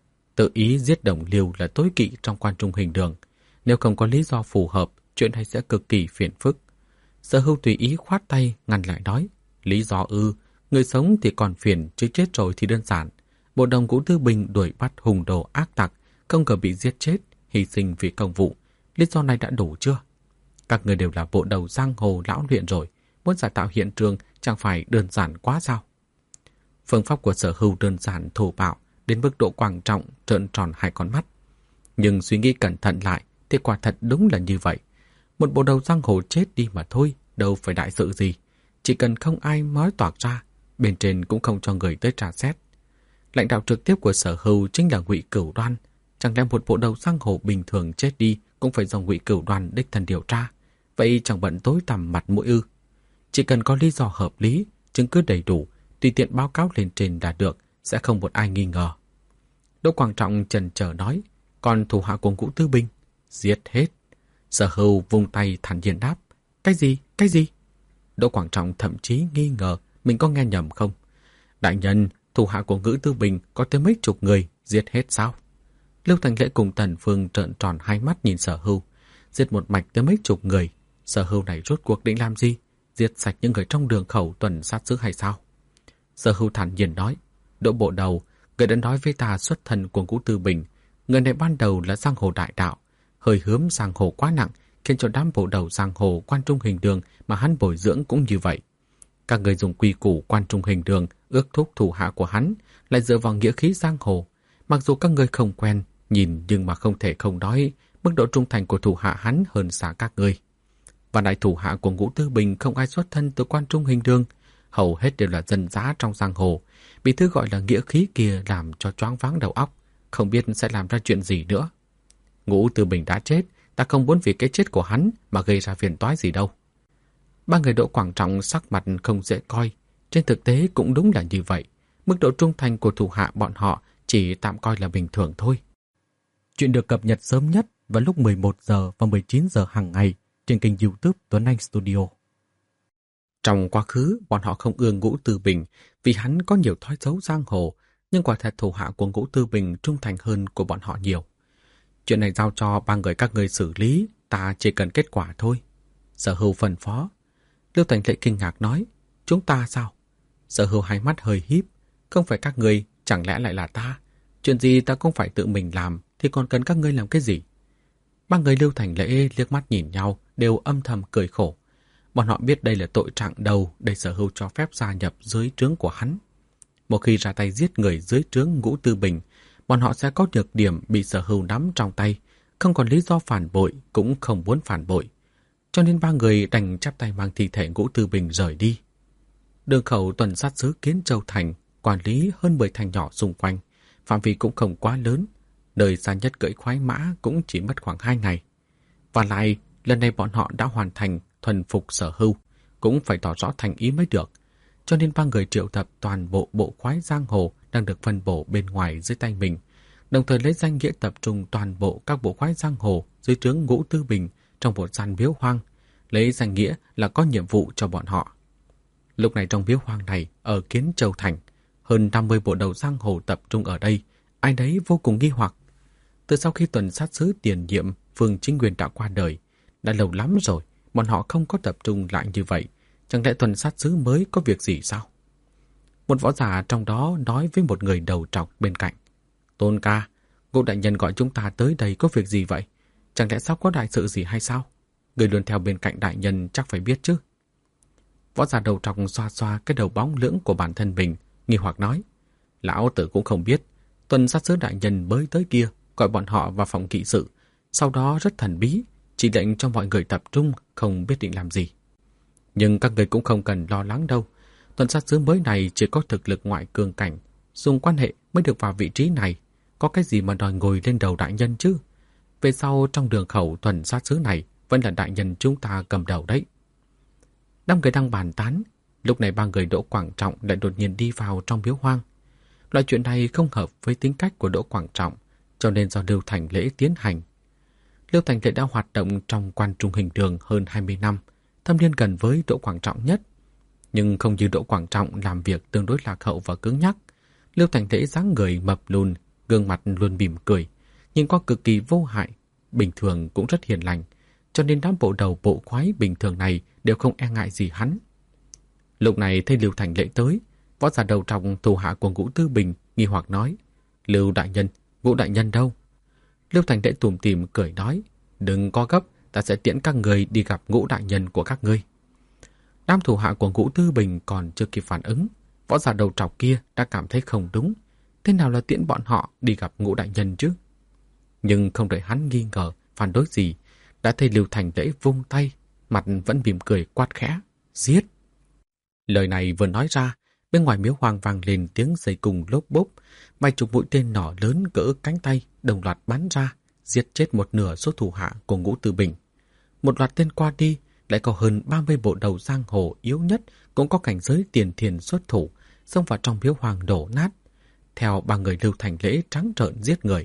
Tự ý giết Đồng Liêu là tối kỵ trong Quan Trung Hình Đường. Nếu không có lý do phù hợp, chuyện này sẽ cực kỳ phiền phức. Sở Hưu tùy ý khoát tay ngăn lại nói: "Lý do ư? Người sống thì còn phiền, chứ chết rồi thì đơn giản. Bộ đồng Ngũ Tư Bình đuổi bắt hùng đồ ác tặc, không ngờ bị giết chết, hy sinh vì công vụ. Lý do này đã đủ chưa? Các người đều là bộ đầu giang hồ lão luyện rồi, muốn giả tạo hiện trường chẳng phải đơn giản quá sao?" Phương pháp của Sở Hưu đơn giản thô bạo đến mức độ Quảng Trọng trợn tròn hai con mắt. Nhưng suy nghĩ cẩn thận lại thì quả thật đúng là như vậy. Một bộ đầu giang hồ chết đi mà thôi, đâu phải đại sự gì. Chỉ cần không ai nói toạc ra, bên trên cũng không cho người tới tra xét. Lãnh đạo trực tiếp của Sở Hưu chính là Ngụy Cửu Đoan. Chẳng lẽ một bộ đầu giang hồ bình thường chết đi cũng phải do Ngụy Cửu Đoan đích thân điều tra? Vậy chẳng bận tối tăm mặt mũi ư? Chỉ cần có lý do hợp lý, chứng cứ đầy đủ, tùy tiện báo cáo lên trên là được, sẽ không một ai nghi ngờ. Đỗ Quảng Trọng chần chờ nói: "Còn thủ hạ của Ngũ Tư Bình?" "Giết hết." Sở Hưu vung tay thản nhiên đáp: "Cái gì? Cái gì?" Đỗ Quảng Trọng thậm chí nghi ngờ mình có nghe nhầm không. "Đại nhân, thủ hạ của Ngũ Tư Bình có tới mấy chục người, giết hết sao?" Lưu Thành Lễ cùng Tần Phương trợn tròn hai mắt nhìn Sở Hưu. Giết một mạch tới mấy chục người, Sở Hưu này rốt cuộc định làm gì? Giết sạch những người trong đường khẩu tuần sát sứ hay sao? Sở Hưu thản nhiên nói: "Đỗ bộ đầu, người đã nói với ta xuất thân của Ngũ Tư Bình. Người này ban đầu là giang hồ đại đạo, hơi hướng giang hồ quá nặng, khiến cho đám bộ đầu giang hồ Quan Trung Hình Đường mà hắn bồi dưỡng cũng như vậy. Các người dùng quy củ Quan Trung Hình Đường ước thúc thủ hạ của hắn, lại dựa vào nghĩa khí giang hồ. Mặc dù các người không quen, nhìn nhưng mà không thể không nói mức độ trung thành của thủ hạ hắn hơn xa các người. Và đại thủ hạ của Ngũ Tư Bình không ai xuất thân từ Quan Trung Hình Đường, hầu hết đều là dân dã trong giang hồ, bị thứ gọi là nghĩa khí kia làm cho choáng váng đầu óc, không biết sẽ làm ra chuyện gì nữa. Ngũ Tư Bình đã chết, ta không muốn vì cái chết của hắn mà gây ra phiền toái gì đâu." Ba người Đỗ Quảng Trọng sắc mặt không dễ coi. Trên thực tế cũng đúng là như vậy. Mức độ trung thành của thủ hạ bọn họ chỉ tạm coi là bình thường thôi. Chuyện được cập nhật sớm nhất vào lúc mười một giờ và mười chín giờ hàng ngày trên kênh YouTube Tuấn Anh Studio. Trong quá khứ, bọn họ không ưa Ngũ Tư Bình vì hắn có nhiều thói xấu giang hồ, nhưng quả thật thủ hạ của Ngũ Tư Bình trung thành hơn của bọn họ nhiều. Chuyện này giao cho ba người các người xử lý, ta chỉ cần kết quả thôi. Sở Hưu phân phó. Lưu Thành Lễ kinh ngạc nói: "Chúng ta sao?" Sở Hưu hai mắt hơi híp: "Không phải các người, chẳng lẽ lại là ta? Chuyện gì ta cũng phải tự mình làm, thì còn cần các ngươi làm cái gì?" Ba người Lưu Thành Lễ liếc mắt nhìn nhau, đều âm thầm cười khổ. Bọn họ biết đây là tội trạng đầu để Sở Hưu cho phép gia nhập dưới trướng của hắn. Một khi ra tay giết người dưới trướng Ngũ Tư Bình, bọn họ sẽ có nhược điểm bị Sở Hưu nắm trong tay, không còn lý do phản bội, cũng không muốn phản bội. Cho nên ba người đành chắp tay mang thi thể Ngũ Tư Bình rời đi. Đường khẩu tuần sát sứ Kiến Châu Thành quản lý hơn mười thành nhỏ xung quanh, phạm vi cũng không quá lớn, nơi xa nhất cưỡi khoái mã cũng chỉ mất khoảng hai ngày. Và lại, lần này bọn họ đã hoàn thành thuần phục Sở Hưu, cũng phải tỏ rõ thành ý mới được. Cho nên ba người triệu tập toàn bộ bộ khoái giang hồ đang được phân bổ bên ngoài dưới tay mình, đồng thời lấy danh nghĩa tập trung toàn bộ các bộ khoái giang hồ dưới trướng Ngũ Tư Bình trong một gian miếu hoang, lấy danh nghĩa là có nhiệm vụ cho bọn họ. Lúc này trong miếu hoang này ở Kiến Châu Thành, hơn năm mươi bộ đầu giang hồ tập trung ở đây, ai đấy vô cùng nghi hoặc. Từ sau khi tuần sát sứ tiền nhiệm Phương Chính Nguyên đã qua đời, Đã lâu lắm rồi, bọn họ không có tập trung lại như vậy. Chẳng lẽ tuần sát sứ mới có việc gì sao? Một võ giả trong đó nói với một người đầu trọc bên cạnh. Tôn ca, Ngũ đại nhân gọi chúng ta tới đây có việc gì vậy? Chẳng lẽ sắp có đại sự gì hay sao? Người luôn theo bên cạnh đại nhân chắc phải biết chứ. Võ giả đầu trọc xoa xoa cái đầu bóng lưỡng của bản thân mình, nghi hoặc nói. Lão tử cũng không biết. Tuần sát sứ đại nhân mới tới kia, gọi bọn họ vào phòng kỵ sự. Sau đó rất thần bí, chỉ lệnh cho mọi người tập trung, không biết định làm gì. Nhưng các người cũng không cần lo lắng đâu. Tuần sát sứ mới này chỉ có thực lực ngoại cường cảnh, dùng quan hệ mới được vào vị trí này. Có cái gì mà đòi ngồi lên đầu đại nhân chứ? Về sau trong đường khẩu tuần sát sứ này vẫn là đại nhân chúng ta cầm đầu đấy. Năm người đang bàn tán, lúc này ba người Đỗ Quảng Trọng lại đột nhiên đi vào trong miếu hoang. Loại chuyện này không hợp với tính cách của Đỗ Quảng Trọng, cho nên do Lưu Thành Lễ tiến hành. Lưu Thành Lễ đã hoạt động trong quan trung hình đường hơn hai mươi năm, thâm niên gần với Đỗ Quảng Trọng nhất. Nhưng không như Đỗ Quảng Trọng làm việc tương đối lạc hậu và cứng nhắc. Lưu Thành Lễ dáng người mập lùn, gương mặt luôn mỉm cười, nhìn qua cực kỳ vô hại, bình thường cũng rất hiền lành, cho nên đám bộ đầu bộ khoái bình thường này đều không e ngại gì hắn. Lúc này thấy Lưu Thành Lễ tới, võ giả đầu trọc thủ hạ của Ngũ Tư Bình nghi hoặc nói: Lưu đại nhân, Ngũ đại nhân đâu? Lưu Thành Lễ tủm tỉm cười nói: Đừng có gấp, ta sẽ tiễn các người đi gặp Ngũ đại nhân của các ngươi. Đám thủ hạ của Ngũ Tư Bình còn chưa kịp phản ứng, võ giả đầu trọc kia đã cảm thấy không đúng. Thế nào là tiễn bọn họ đi gặp Ngũ đại nhân chứ? Nhưng không đợi hắn nghi ngờ phản đối gì, đã thấy Lưu Thành Lễ vung tay, mặt vẫn mỉm cười quát khẽ: Giết! Lời này vừa nói ra, bên ngoài miếu hoang vang lên tiếng dây cung lốp bốp, vài chục mũi tên nỏ lớn cỡ cánh tay đồng loạt bắn ra, giết chết một nửa số thủ hạ của Ngũ Tư Bình. Một loạt tên qua đi, lại có hơn ba mươi bộ đầu giang hồ yếu nhất cũng có cảnh giới tiền thiền xuất thủ, xông vào trong miếu hoang đổ nát. Theo ba người Lưu Thành Lễ trắng trợn giết người.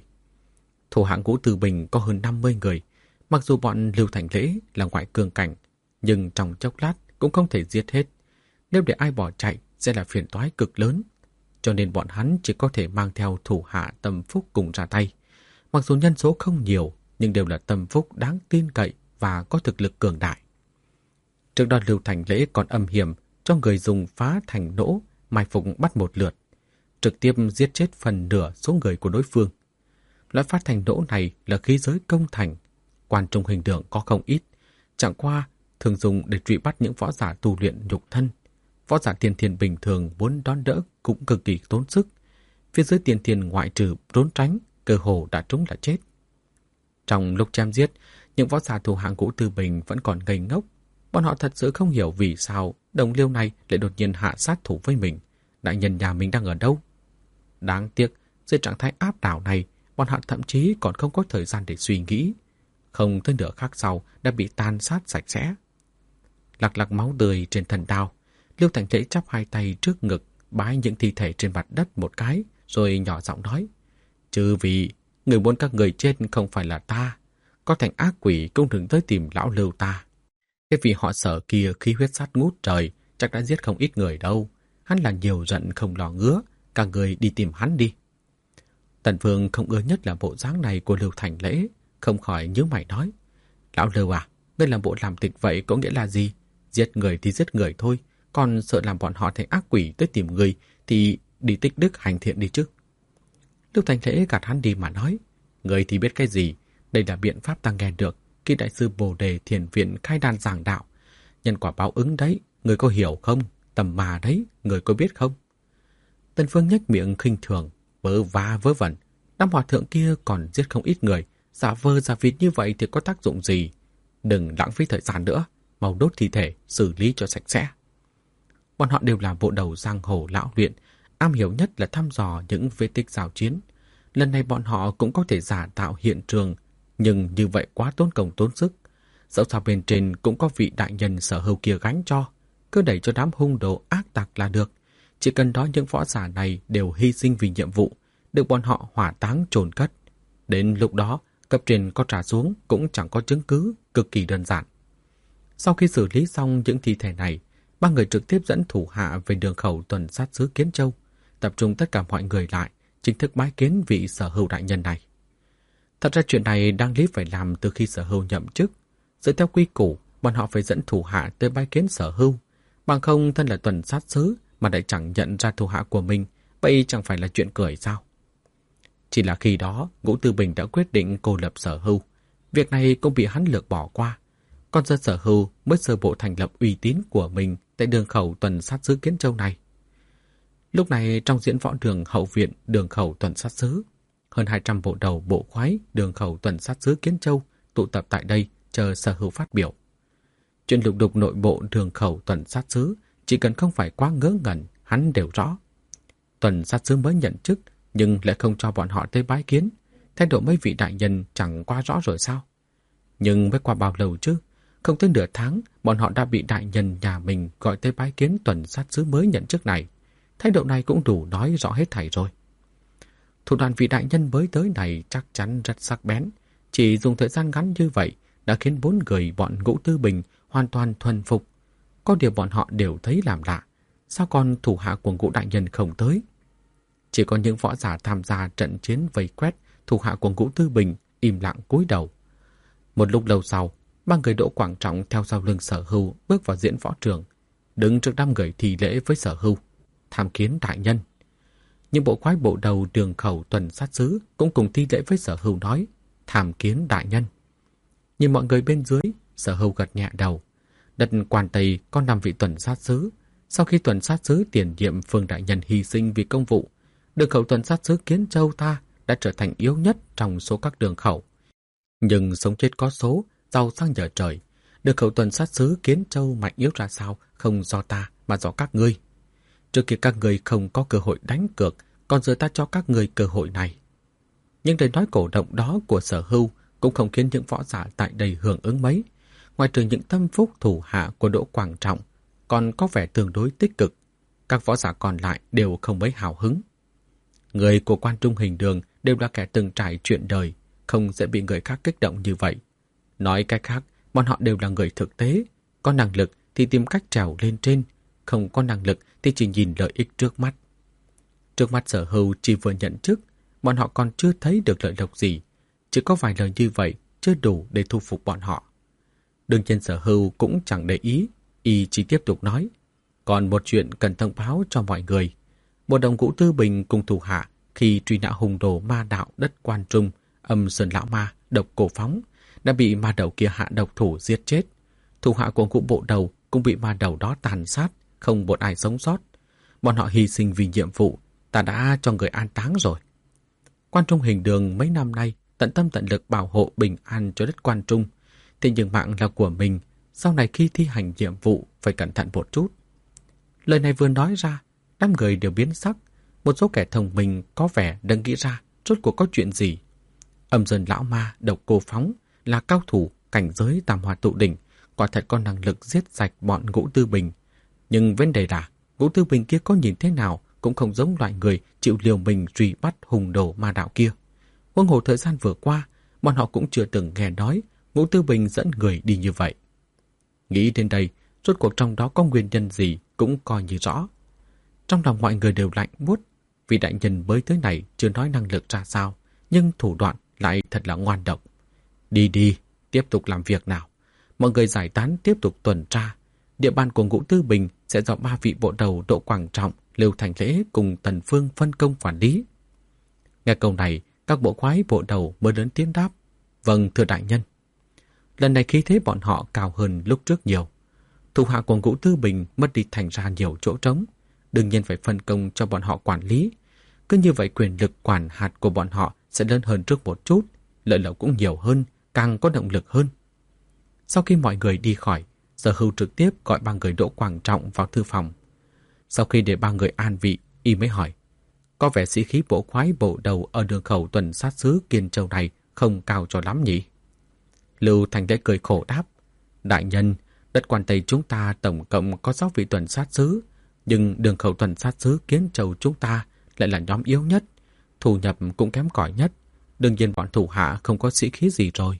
Thủ hạ Ngũ Tư Bình có hơn năm mươi người, mặc dù bọn Lưu Thành Lễ là ngoại cường cảnh, nhưng trong chốc lát cũng không thể giết hết. Nếu để ai bỏ chạy sẽ là phiền toái cực lớn, cho nên bọn hắn chỉ có thể mang theo thủ hạ tâm phúc cùng ra tay. Mặc dù nhân số không nhiều, nhưng đều là tâm phúc đáng tin cậy và có thực lực cường đại. Trước đó Lưu Thành Lễ còn âm hiểm cho người dùng phá thành nỗ mai phục bắt một lượt, trực tiếp giết chết phần nửa số người của đối phương. Loại phát thành nỗ này là khí giới công thành, quan trung hình đường có không ít, chẳng qua thường dùng để truy bắt những võ giả tu luyện nhục thân. Võ giả tiền thiền bình thường muốn đón đỡ cũng cực kỳ tốn sức. Phía dưới tiền thiền ngoại trừ trốn tránh, cơ hồ đã trúng là chết. Trong lúc chém giết, những võ giả thủ hạng Ngũ Tư Bình vẫn còn ngây ngốc. Bọn họ thật sự không hiểu vì sao đồng liêu này lại đột nhiên hạ sát thủ với mình. Đại nhân nhà mình đang ở đâu? Đáng tiếc, dưới trạng thái áp đảo này, bọn họ thậm chí còn không có thời gian để suy nghĩ. Không tới nửa khắc sau đã bị tàn sát sạch sẽ. Lặc lặc máu tươi trên thân đao, Lưu Thành Lễ chắp hai tay trước ngực, bái những thi thể trên mặt đất một cái, rồi nhỏ giọng nói: Chư vị, người muốn các người chết không phải là ta. Có thành ác quỷ cũng đừng tới tìm lão Lưu ta. Cái vị họ Sở kia khí huyết sát ngút trời, chắc đã giết không ít người đâu. Hắn là nhiều giận không lo ngứa, các người đi tìm hắn đi. Tần Vương không ưa nhất là bộ dáng này của Lưu Thành Lễ, không khỏi nhíu mày nói: Lão Lưu à, ngươi làm bộ làm tịch vậy có nghĩa là gì? Giết người thì giết người thôi, còn sợ làm bọn họ thành ác quỷ tới tìm người thì đi tích đức hành thiện đi chứ. Lưu Thành Lễ gạt hắn đi mà nói: Người thì biết cái gì? Đây là biện pháp ta nghe được khi đại sư Bồ Đề Thiền Viện khai đàn giảng đạo. Nhân quả báo ứng đấy, người có hiểu không? Tầm mà đấy, người có biết không? Tần Phương nhếch miệng khinh thường, vớ va vớ vẩn. Năm hòa thượng kia còn giết không ít người, giả vờ giả vịt như vậy thì có tác dụng gì? Đừng lãng phí thời gian nữa, mau đốt thi thể, xử lý cho sạch sẽ. Bọn họ đều là bộ đầu giang hồ lão luyện, am hiểu nhất là thăm dò những vết tích giao chiến. Lần này bọn họ cũng có thể giả tạo hiện trường, nhưng như vậy quá tốn công tốn sức. Dẫu sao bên trên cũng có vị đại nhân Sở Hưu kia gánh cho, cứ đẩy cho đám hung đồ ác tặc là được. Chỉ cần đó những võ giả này đều hy sinh vì nhiệm vụ, được bọn họ hỏa táng chôn cất. Đến lúc đó, cấp trên có trả xuống cũng chẳng có chứng cứ, cực kỳ đơn giản. Sau khi xử lý xong những thi thể này, ba người trực tiếp dẫn thủ hạ về đường khẩu tuần sát xứ Kiến Châu, tập trung tất cả mọi người lại, chính thức bái kiến vị Sở Hưu đại nhân này. Thật ra chuyện này đang lý phải làm từ khi Sở Hưu nhậm chức. Dựa theo quy củ, bọn họ phải dẫn thủ hạ tới bái kiến Sở Hưu. Bằng không thân là tuần sát sứ mà lại chẳng nhận ra thủ hạ của mình, vậy chẳng phải là chuyện cười sao? Chỉ là khi đó, Ngũ Tư Bình đã quyết định cô lập Sở Hưu. Việc này cũng bị hắn lược bỏ qua. Còn giờ Sở Hưu mới sơ bộ thành lập uy tín của mình tại đường khẩu tuần sát sứ Kiến Châu này. Lúc này trong diễn võ đường hậu viện đường khẩu tuần sát sứ, hơn hai trăm bộ đầu bộ khoái đường khẩu tuần sát sứ Kiến Châu tụ tập tại đây chờ Sở Hưu phát biểu. Chuyện lục đục nội bộ đường khẩu tuần sát sứ chỉ cần không phải quá ngớ ngẩn, hắn đều rõ. Tuần sát sứ mới nhận chức nhưng lại không cho bọn họ tới bái kiến. Thái độ mấy vị đại nhân chẳng quá rõ rồi sao? Nhưng mới qua bao lâu chứ? Không tới nửa tháng, bọn họ đã bị đại nhân nhà mình gọi tới bái kiến tuần sát sứ mới nhận chức này. Thái độ này cũng đủ nói rõ hết thảy rồi. Thủ đoạn vị đại nhân mới tới này chắc chắn rất sắc bén. Chỉ dùng thời gian ngắn như vậy đã khiến bốn người bọn Ngũ Tư Bình hoàn toàn thuần phục. Có điều bọn họ đều thấy làm lạ. Sao còn thủ hạ của Ngũ đại nhân không tới? Chỉ có những võ giả tham gia trận chiến vây quét thủ hạ của Ngũ Tư Bình im lặng cúi đầu. Một lúc lâu sau, ba người Đỗ Quảng Trọng theo sau lưng Sở Hưu bước vào diễn võ trường, đứng trước năm người thi lễ với Sở Hưu, tham kiến đại nhân. Những bộ khoái bộ đầu đường khẩu tuần sát sứ cũng cùng thi lễ với Sở Hưu nói, tham kiến đại nhân. Nhìn mọi người bên dưới, Sở Hưu gật nhẹ đầu. Đất Quan Tây có năm vị tuần sát sứ. Sau khi tuần sát sứ tiền nhiệm Phương đại nhân hy sinh vì công vụ, đường khẩu tuần sát sứ Kiến Châu ta đã trở thành yếu nhất trong số các đường khẩu. Nhưng sống chết có số, giàu sang nhờ trời. Đường khẩu tuần sát sứ Kiến Châu mạnh yếu ra sao không do ta mà do các ngươi. Trước kia các ngươi không có cơ hội đánh cược, còn giờ ta cho các ngươi cơ hội này. Nhưng lời nói cổ động đó của Sở Hưu cũng không khiến những võ giả tại đây hưởng ứng mấy. Ngoài trừ những tâm phúc thủ hạ của Đỗ Quảng Trọng còn có vẻ tương đối tích cực, các võ giả còn lại đều không mấy hào hứng. Người của Quan Trung Hình Đường đều là kẻ từng trải chuyện đời, không sẽ bị người khác kích động như vậy. Nói cách khác, bọn họ đều là người thực tế, có năng lực thì tìm cách trèo lên trên, không có năng lực thì chỉ nhìn lợi ích trước mắt. Trước mắt Sở Hưu chỉ vừa nhận chức, bọn họ còn chưa thấy được lợi lộc gì, chỉ có vài lời như vậy chưa đủ để thu phục bọn họ. Đương nhiên Sở Hưu cũng chẳng để ý, y chỉ tiếp tục nói, còn một chuyện cần thông báo cho mọi người. Bộ đồng Ngũ Tư Bình cùng thủ hạ khi truy nã hung đồ ma đạo đất Quan Trung, âm sơn lão ma, độc cổ phóng, đã bị ma đầu kia hạ độc thủ giết chết. Thủ hạ của Ngũ bộ đầu cũng bị ma đầu đó tàn sát, không một ai sống sót. Bọn họ hy sinh vì nhiệm vụ, ta đã cho người an táng rồi. Quan Trung Hình Đường mấy năm nay tận tâm tận lực bảo hộ bình an cho đất Quan Trung. Thế nhưng mạng là của mình, sau này khi thi hành nhiệm vụ phải cẩn thận một chút. Lời này vừa nói ra, năm người đều biến sắc. Một số kẻ thông minh có vẻ đang nghĩ ra rốt cuộc có chuyện gì. Âm sơn lão ma, độc cô phóng là cao thủ cảnh giới tam hoa tụ đỉnh, quả thật có năng lực giết sạch bọn Ngũ Tư Bình. Nhưng vấn đề là Ngũ Tư Bình kia có nhìn thế nào cũng không giống loại người chịu liều mình truy bắt hùng đồ ma đạo kia. Huống hồ thời gian vừa qua, bọn họ cũng chưa từng nghe nói Ngũ Tư Bình dẫn người đi như vậy. Nghĩ đến đây, rốt cuộc trong đó có nguyên nhân gì cũng coi như rõ. Trong lòng mọi người đều lạnh buốt, vì đại nhân mới tới này chưa nói năng lực ra sao, nhưng thủ đoạn lại thật là ngoan độc. Đi đi, tiếp tục làm việc nào. Mọi người giải tán tiếp tục tuần tra. Địa bàn của Ngũ Tư Bình sẽ do ba vị bộ đầu Đỗ Quảng Trọng, Lưu Thành Lễ cùng Tần Phương phân công quản lý. Nghe câu này, các bộ khoái bộ đầu mới lớn tiếng đáp. Vâng, thưa đại nhân. Lần này khí thế bọn họ cao hơn lúc trước nhiều. Thủ hạ của Ngũ Tư Bình mất đi thành ra nhiều chỗ trống, đương nhiên phải phân công cho bọn họ quản lý. Cứ như vậy quyền lực quản hạt của bọn họ sẽ lớn hơn trước một chút, lợi lộc cũng nhiều hơn, càng có động lực hơn. Sau khi mọi người đi khỏi, Sở Hưu trực tiếp gọi ba người Đỗ Quảng Trọng vào thư phòng. Sau khi để ba người an vị, y mới hỏi, có vẻ sĩ khí bộ khoái bộ đầu ở đường khẩu tuần sát sứ Kiên Châu này không cao cho lắm nhỉ? Lưu Thành Lễ cười khổ đáp, đại nhân, đất Quan Tây chúng ta tổng cộng có sáu vị tuần sát sứ, nhưng đường khẩu tuần sát sứ Kiến Châu chúng ta lại là nhóm yếu nhất, thu nhập cũng kém cỏi nhất, đương nhiên bọn thủ hạ không có sĩ khí gì rồi.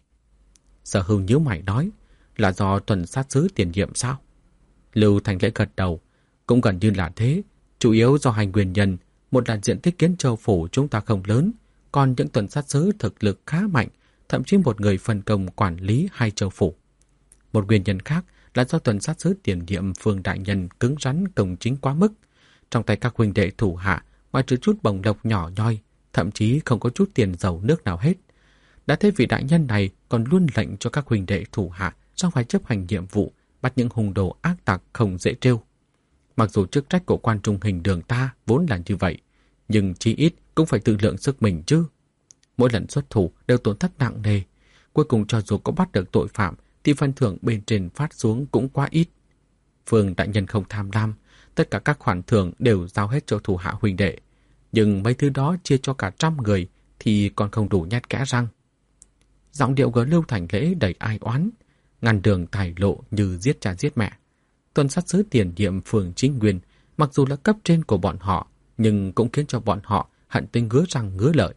Sở Hưu nhíu mày nói, là do tuần sát sứ tiền nhiệm sao? Lưu Thành Lễ gật đầu, cũng gần như là thế, chủ yếu do hai nguyên nhân, một là diện tích Kiến Châu phủ chúng ta không lớn, còn những tuần sát sứ thực lực khá mạnh, thậm chí một người phân công quản lý hai châu phủ. Một nguyên nhân khác là do tuần sát sứ tiền nhiệm Phương đại nhân cứng rắn công chính quá mức. Trong tay các huynh đệ thủ hạ, ngoài trừ chút bổng lộc nhỏ nhoi, thậm chí không có chút tiền dầu nước nào hết. Đã thế vị đại nhân này còn luôn lệnh cho các huynh đệ thủ hạ trong phải chấp hành nhiệm vụ, bắt những hung đồ ác tặc không dễ trêu. Mặc dù chức trách của quan trung hình đường ta vốn là như vậy, nhưng chí ít cũng phải tự lượng sức mình chứ. Mỗi lần xuất thủ đều tổn thất nặng nề. Cuối cùng cho dù có bắt được tội phạm thì phần thưởng bên trên phát xuống cũng quá ít. Phương đại nhân không tham lam, tất cả các khoản thưởng đều giao hết cho thủ hạ huynh đệ. Nhưng mấy thứ đó chia cho cả trăm người thì còn không đủ nhét kẽ răng. Giọng điệu của Lưu Thành Lễ đầy ai oán, ngăn đường tài lộ như giết cha giết mẹ. Tuần sát sứ tiền nhiệm Phường Chính Nguyên, mặc dù là cấp trên của bọn họ, nhưng cũng khiến cho bọn họ hận tới ngứa răng ngứa lợi.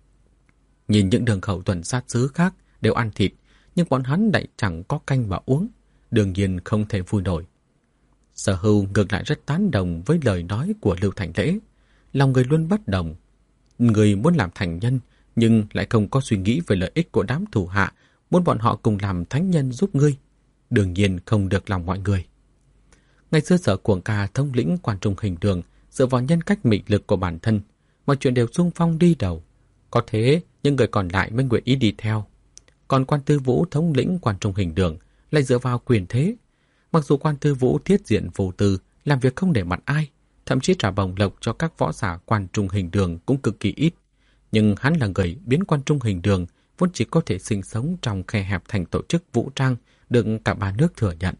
Nhìn những đường khẩu tuần sát sứ khác đều ăn thịt, nhưng bọn hắn lại chẳng có canh mà uống, đương nhiên không thể vui nổi. Sở Hưu ngược lại rất tán đồng với lời nói của Lưu Thành Lễ. Lòng người luôn bất đồng. Người muốn làm thành nhân, nhưng lại không có suy nghĩ về lợi ích của đám thủ hạ, muốn bọn họ cùng làm thánh nhân giúp ngươi. Đương nhiên không được lòng mọi người. Ngày xưa Sở Cuồng Ca thống lĩnh quan trung hình đường, dựa vào nhân cách mị lực của bản thân, mọi chuyện đều xung phong đi đầu. Có thế, những người còn lại mới nguyện ý đi theo. Còn quan Tư Vũ thống lĩnh quan trung hình đường lại dựa vào quyền thế. Mặc dù quan Tư Vũ thiết diện vô tư, làm việc không để mặt ai, thậm chí trả bổng lộc cho các võ giả quan trung hình đường cũng cực kỳ ít. Nhưng hắn là người biến quan trung hình đường vốn chỉ có thể sinh sống trong khe hẹp thành tổ chức vũ trang được cả ba nước thừa nhận.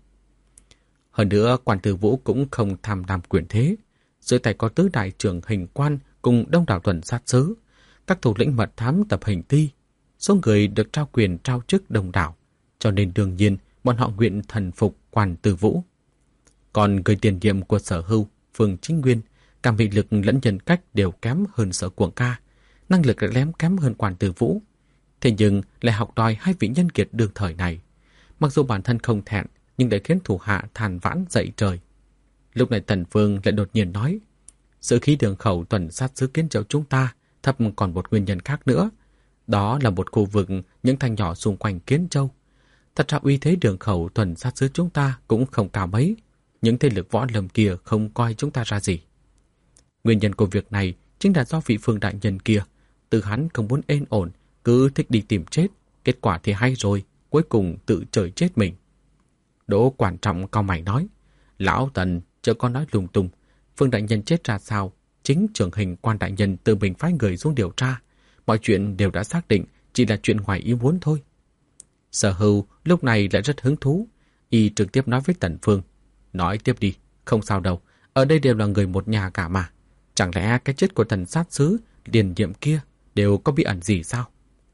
Hơn nữa, quan Tư Vũ cũng không tham lam quyền thế. Dưới tay có tứ đại trưởng hình quan cùng đông đảo tuần sát sứ, các thủ lĩnh mật thám tập hình ti. Số người được trao quyền trao chức đông đảo, cho nên đương nhiên bọn họ nguyện thần phục quan Tư Vũ. Còn người tiền nhiệm của Sở Hưu, Phường Chính Nguyên, cả mị lực lẫn nhân cách đều kém hơn Sở Cuồng Ca, năng lực lại lém kém hơn quan Tư Vũ. Thế nhưng lại học đòi hai vị nhân kiệt đương thời này. Mặc dù bản thân không thẹn, nhưng lại khiến thủ hạ than vãn dậy trời. Lúc này Tần Vương lại đột nhiên nói, sự khí đường khẩu tuần sát sứ Kiến Châu chúng ta thấp còn một nguyên nhân khác nữa. Đó là một khu vực những thành nhỏ xung quanh Kiến Châu. Thật ra uy thế đường khẩu tuần sát sứ chúng ta cũng không cao mấy. Những thế lực võ lâm kia không coi chúng ta ra gì. Nguyên nhân của việc này chính là do vị Phương đại nhân kia. Từ hắn không muốn êm ổn, cứ thích đi tìm chết. Kết quả thì hay rồi, cuối cùng tự trời chết mình. Đỗ Quan Trọng cau mày nói, lão Tần chớ có nói lung tung. Phương đại nhân chết ra sao? Chính trưởng hình quan đại nhân tự mình phái người xuống điều tra. Mọi chuyện đều đã xác định, chỉ là chuyện ngoài ý muốn thôi. Sở Hưu lúc này lại rất hứng thú. Y trực tiếp nói với Tần Phương, nói tiếp đi, không sao đâu, ở đây đều là người một nhà cả mà. Chẳng lẽ cái chết của thần sát sứ điền nhiệm kia đều có bí ẩn gì sao?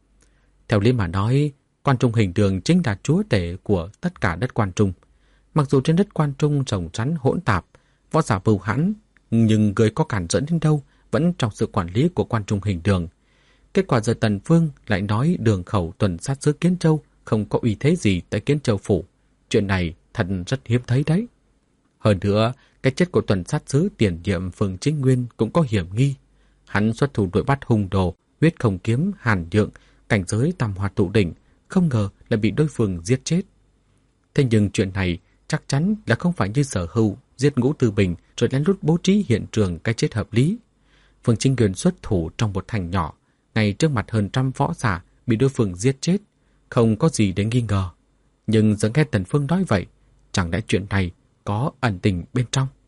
Theo lý mà nói, Quan Trung hình đường chính là chúa tể của tất cả đất Quan Trung. Mặc dù trên đất Quan Trung rồng rắn hỗn tạp, võ giả bưu hãn, nhưng người có cản dẫn đến đâu vẫn trong sự quản lý của Quan Trung hình đường. Kết quả giờ Tần Phương lại nói đường khẩu tuần sát sứ Kiến Châu không có uy thế gì tại Kiến Châu phủ. Chuyện này thật rất hiếm thấy đấy. Hơn nữa, cái chết của tuần sát sứ tiền nhiệm Phường Chính Nguyên cũng có hiểm nghi. Hắn xuất thủ đuổi bắt hung đồ, huyết không kiếm, hàn nhượng, cảnh giới tam hoa tụ đỉnh, không ngờ là bị đối phương giết chết. Thế nhưng chuyện này chắc chắn là không phải như Sở Hưu giết Ngũ Tư Bình rồi lén lút bố trí hiện trường cái chết hợp lý. Phường Chính Nguyên xuất thủ trong một thành nhỏ, ngay trước mặt hơn trăm võ giả bị đối phương giết chết, không có gì để nghi ngờ. Nhưng giờ nghe Tần Phương nói vậy, chẳng lẽ chuyện này có ẩn tình bên trong?